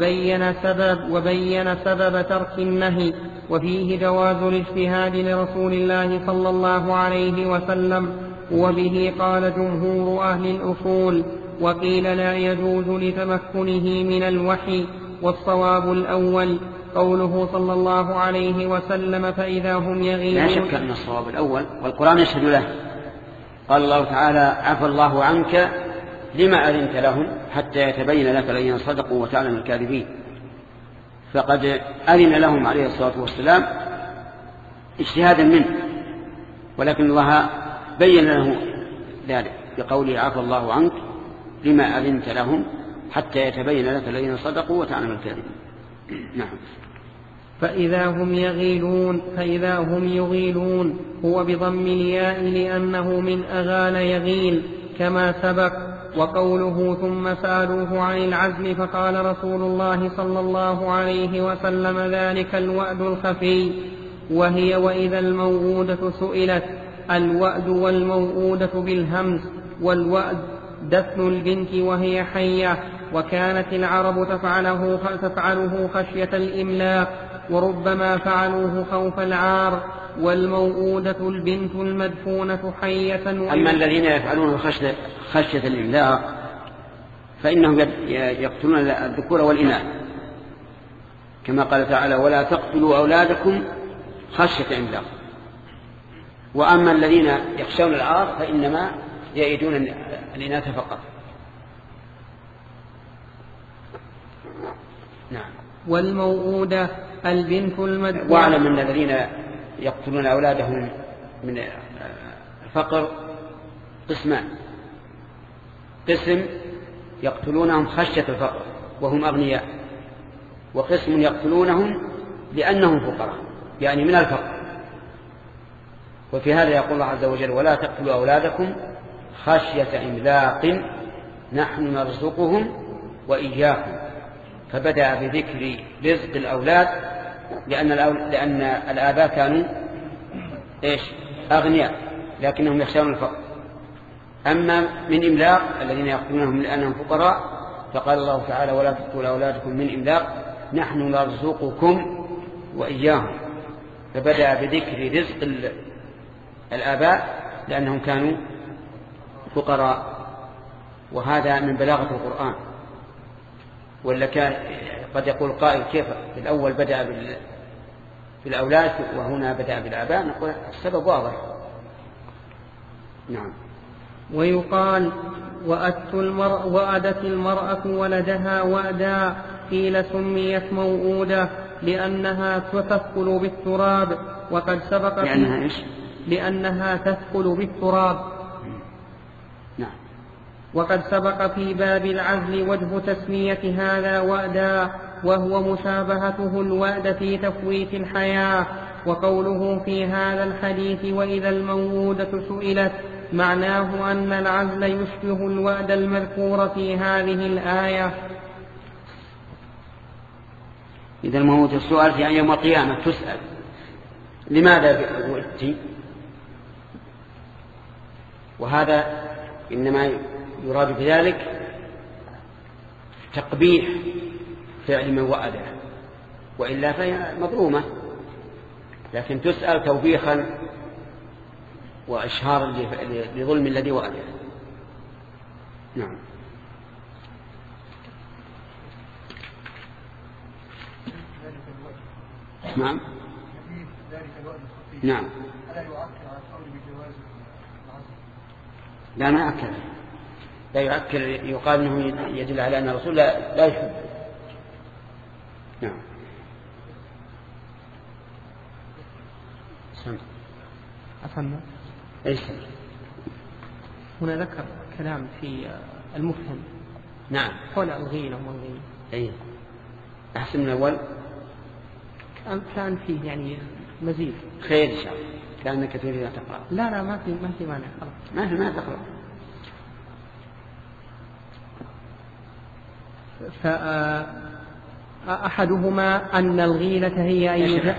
وبين سبب ترك النهي. وفيه جواز الاجتهاد لرسول الله صلى الله عليه وسلم، وبه قال جمهور أهل الأصول. وقيل لا يجوز لتمكنه من الوحي، والصواب الأول قوله صلى الله عليه وسلم: فإذا هم يغيرون. لا شك أن الصواب الأول، والقرآن يشهد له. قال الله تعالى: عفى الله عنك لما أذنت لهم حتى يتبين لك الذين صدقوا وتعلم الكاذبين. فقد أذن لهم عليه الصلاة والسلام اجتهادا منه، ولكن الله بين له ذلك بقوله: عفى الله عنك لما أذنت لهم حتى يتبين لك الذين صدقوا وتعلم الكاذبين. نعم. فإذا هم يغيلون هو بضم الياء لأنه من أغال يغيل كما سبق. وقوله ثم سألوه عن العزل فقال رسول الله صلى الله عليه وسلم ذلك الوأد الخفي. وهي وإذا الموءودة سئلت. الوأد والموءودة بالهمز، والوأد دفن البنت وهي حية، وكانت العرب تفعله خشية الإملاق، وربما فعلوه خوف العار. والموءودة البنت المدفونة حية. أما الذين يفعلونه خشية الإملاق فإنهم يقتلون الذكور والإناث، كما قال تعالى ولا تقتلوا أولادكم خشية إملاق. وأما الذين يخشون العار فإنما يئدون الإناث فقط. نعم. والموءودة البنت المدفونة. واعلم أن الذين يقتلون أولادهم من الفقر قسمان: قسم يقتلونهم خشية الفقر وهم أغنياء، وقسم يقتلونهم لأنهم فقراء يعني من الفقر. وفي هذا يقول الله عز وجل ولا تقتلوا أولادكم خشية إملاق نحن نرزقهم وإياكم. فبدأ بذكر رزق الأولاد لأن الآباء كانوا أغنياء لكنهم يخشون الفقر. أما من إملاق الذين يقتلونهم لأنهم فقراء فقال الله تعالى ولا تقتلوا أولادكم من إملاق نحن نرزقكم وإياهم. فبدأ بذكر رزق الآباء لأنهم كانوا فقراء. وهذا من بلاغة القرآن. ولا كان قد يقول قائل كيف في الأول بدأ بالأولاد وهنا بدأ بالآباء؟ نقول السبب واضح. نعم. ويقال وأدت المرأة ولدها وأدا، قيل سميت موءودة لأنها تثقل بالتراب، وقد سبق لأنها تثقل بالتراب. نعم. وقد سبق في باب العزل وجه تسمية هذا وأدا، وهو مشابهته الوأد في تفويت الحياة. وقوله في هذا الحديث وإذا الموءودة سئلت معناه أن العزل يشبه الوأد المذكور في هذه الآية. إذا الموءودة السؤال يعني يوم القيامة تسأل لماذا ولدت؟ وهذا إنما يراد بذلك تقبيح فعل من وأده، وإلا فهي مظلومة، لكن تسأل توبيخا وإشهارا لظلم الذي وأده. نعم. نعم. نعم. لا ما يؤكد، لا يؤكد، يقال أنه يدل على أن الرسول لا يحب. نعم. أفهم. إيش؟ هنا ذكر كلام في المفهم. نعم. حول الغيلة والغيلة. أي. أحسن من الأول. كان فيه يعني مزيد. خير إن شاء الله. كأنك تريد أن تقرأ. لا ما في مانع. ما تقرأ. فأحدهما أن الغيلة هي أي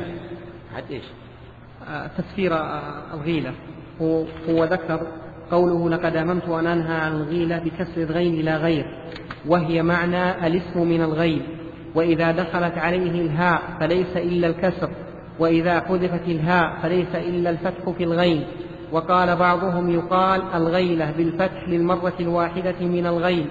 تفسير الغيلة هو ذكر قوله لقد أممت أن أنهى عن الغيلة بكسر الغين لا غير، وهي معنى الاسم من الغيل، وإذا دخلت عليه الهاء فليس إلا الكسر، وإذا حذفت الهاء فليس إلا الفتح في الغين. وقال بعضهم يقال الغيلة بالفتح للمرة الواحدة من الغيل.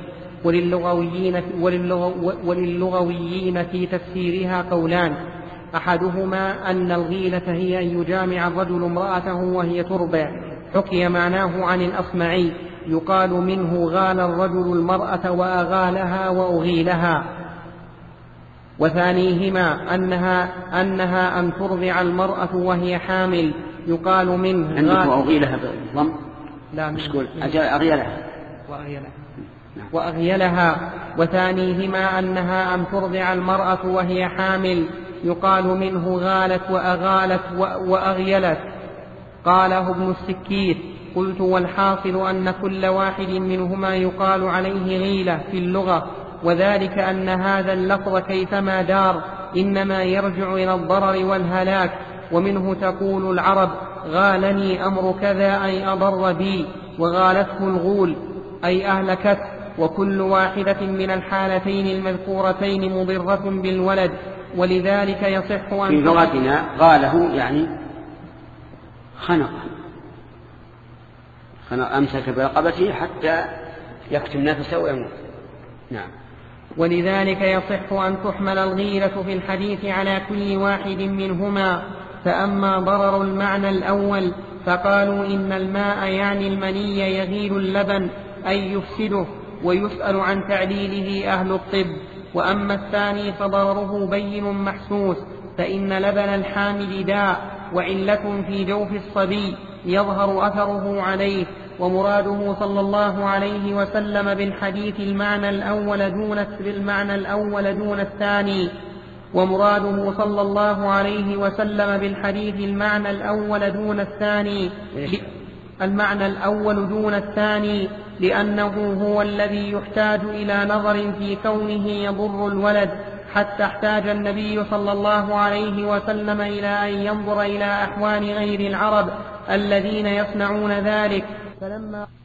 وللغويين في تفسيرها قولان: أحدهما أن الغيلة هي أن يجامع الرجل امرأته وهي ترضع، حكي معناه عن الأصمعي يقال منه غال الرجل المرأة وأغالها وأغيلها. وثانيهما أنها أن ترضع المرأة وهي حامل، يقال منه غال وأغيلها بالضم. لا مش قول أغيلها وأغيلها. وثانيهما أنها أن ترضع المرأة وهي حامل، يقال منه غالت وأغالت وأغيلت. قاله ابن السكيت قلت والحاصل أن كل واحد منهما يقال عليه غيلة في اللغة، وذلك أن هذا اللفظ كيفما دار إنما يرجع إلى الضرر والهلاك. ومنه تقول العرب غالني أمر كذا أي أضر بي، وغالته الغول أي أهلكته، وكل واحدة من الحالتين المذكورتين مضرة بالولد، ولذلك يصح أن في لغتنا غاله يعني خنق أمسك برقبته حتى يكتم نفسه ويموت. نعم. ولذلك يصح أن تحمل الغيرة في الحديث على كل واحد منهما. فأما ضرر المعنى الأول فقالوا إن الماء يعني المني يغيل اللبن أي يفسده، ويسأل عن تعليله أهل الطب. وأما الثاني فضرره بين محسوس، فإن لبن الحامل داء وعلة في جوف الصبي يظهر أثره عليه. ومراده صلى الله عليه وسلم بالحديث المعنى الأول دون الثاني. ومراده صلى الله عليه وسلم بالحديث المعنى الأول دون الثاني، المعنى الأول دون الثاني، لأنه هو الذي يحتاج إلى نظر في كونه يضر الولد، حتى احتاج النبي صلى الله عليه وسلم إلى أن ينظر إلى أحوال غير العرب الذين يصنعون ذلك. فلما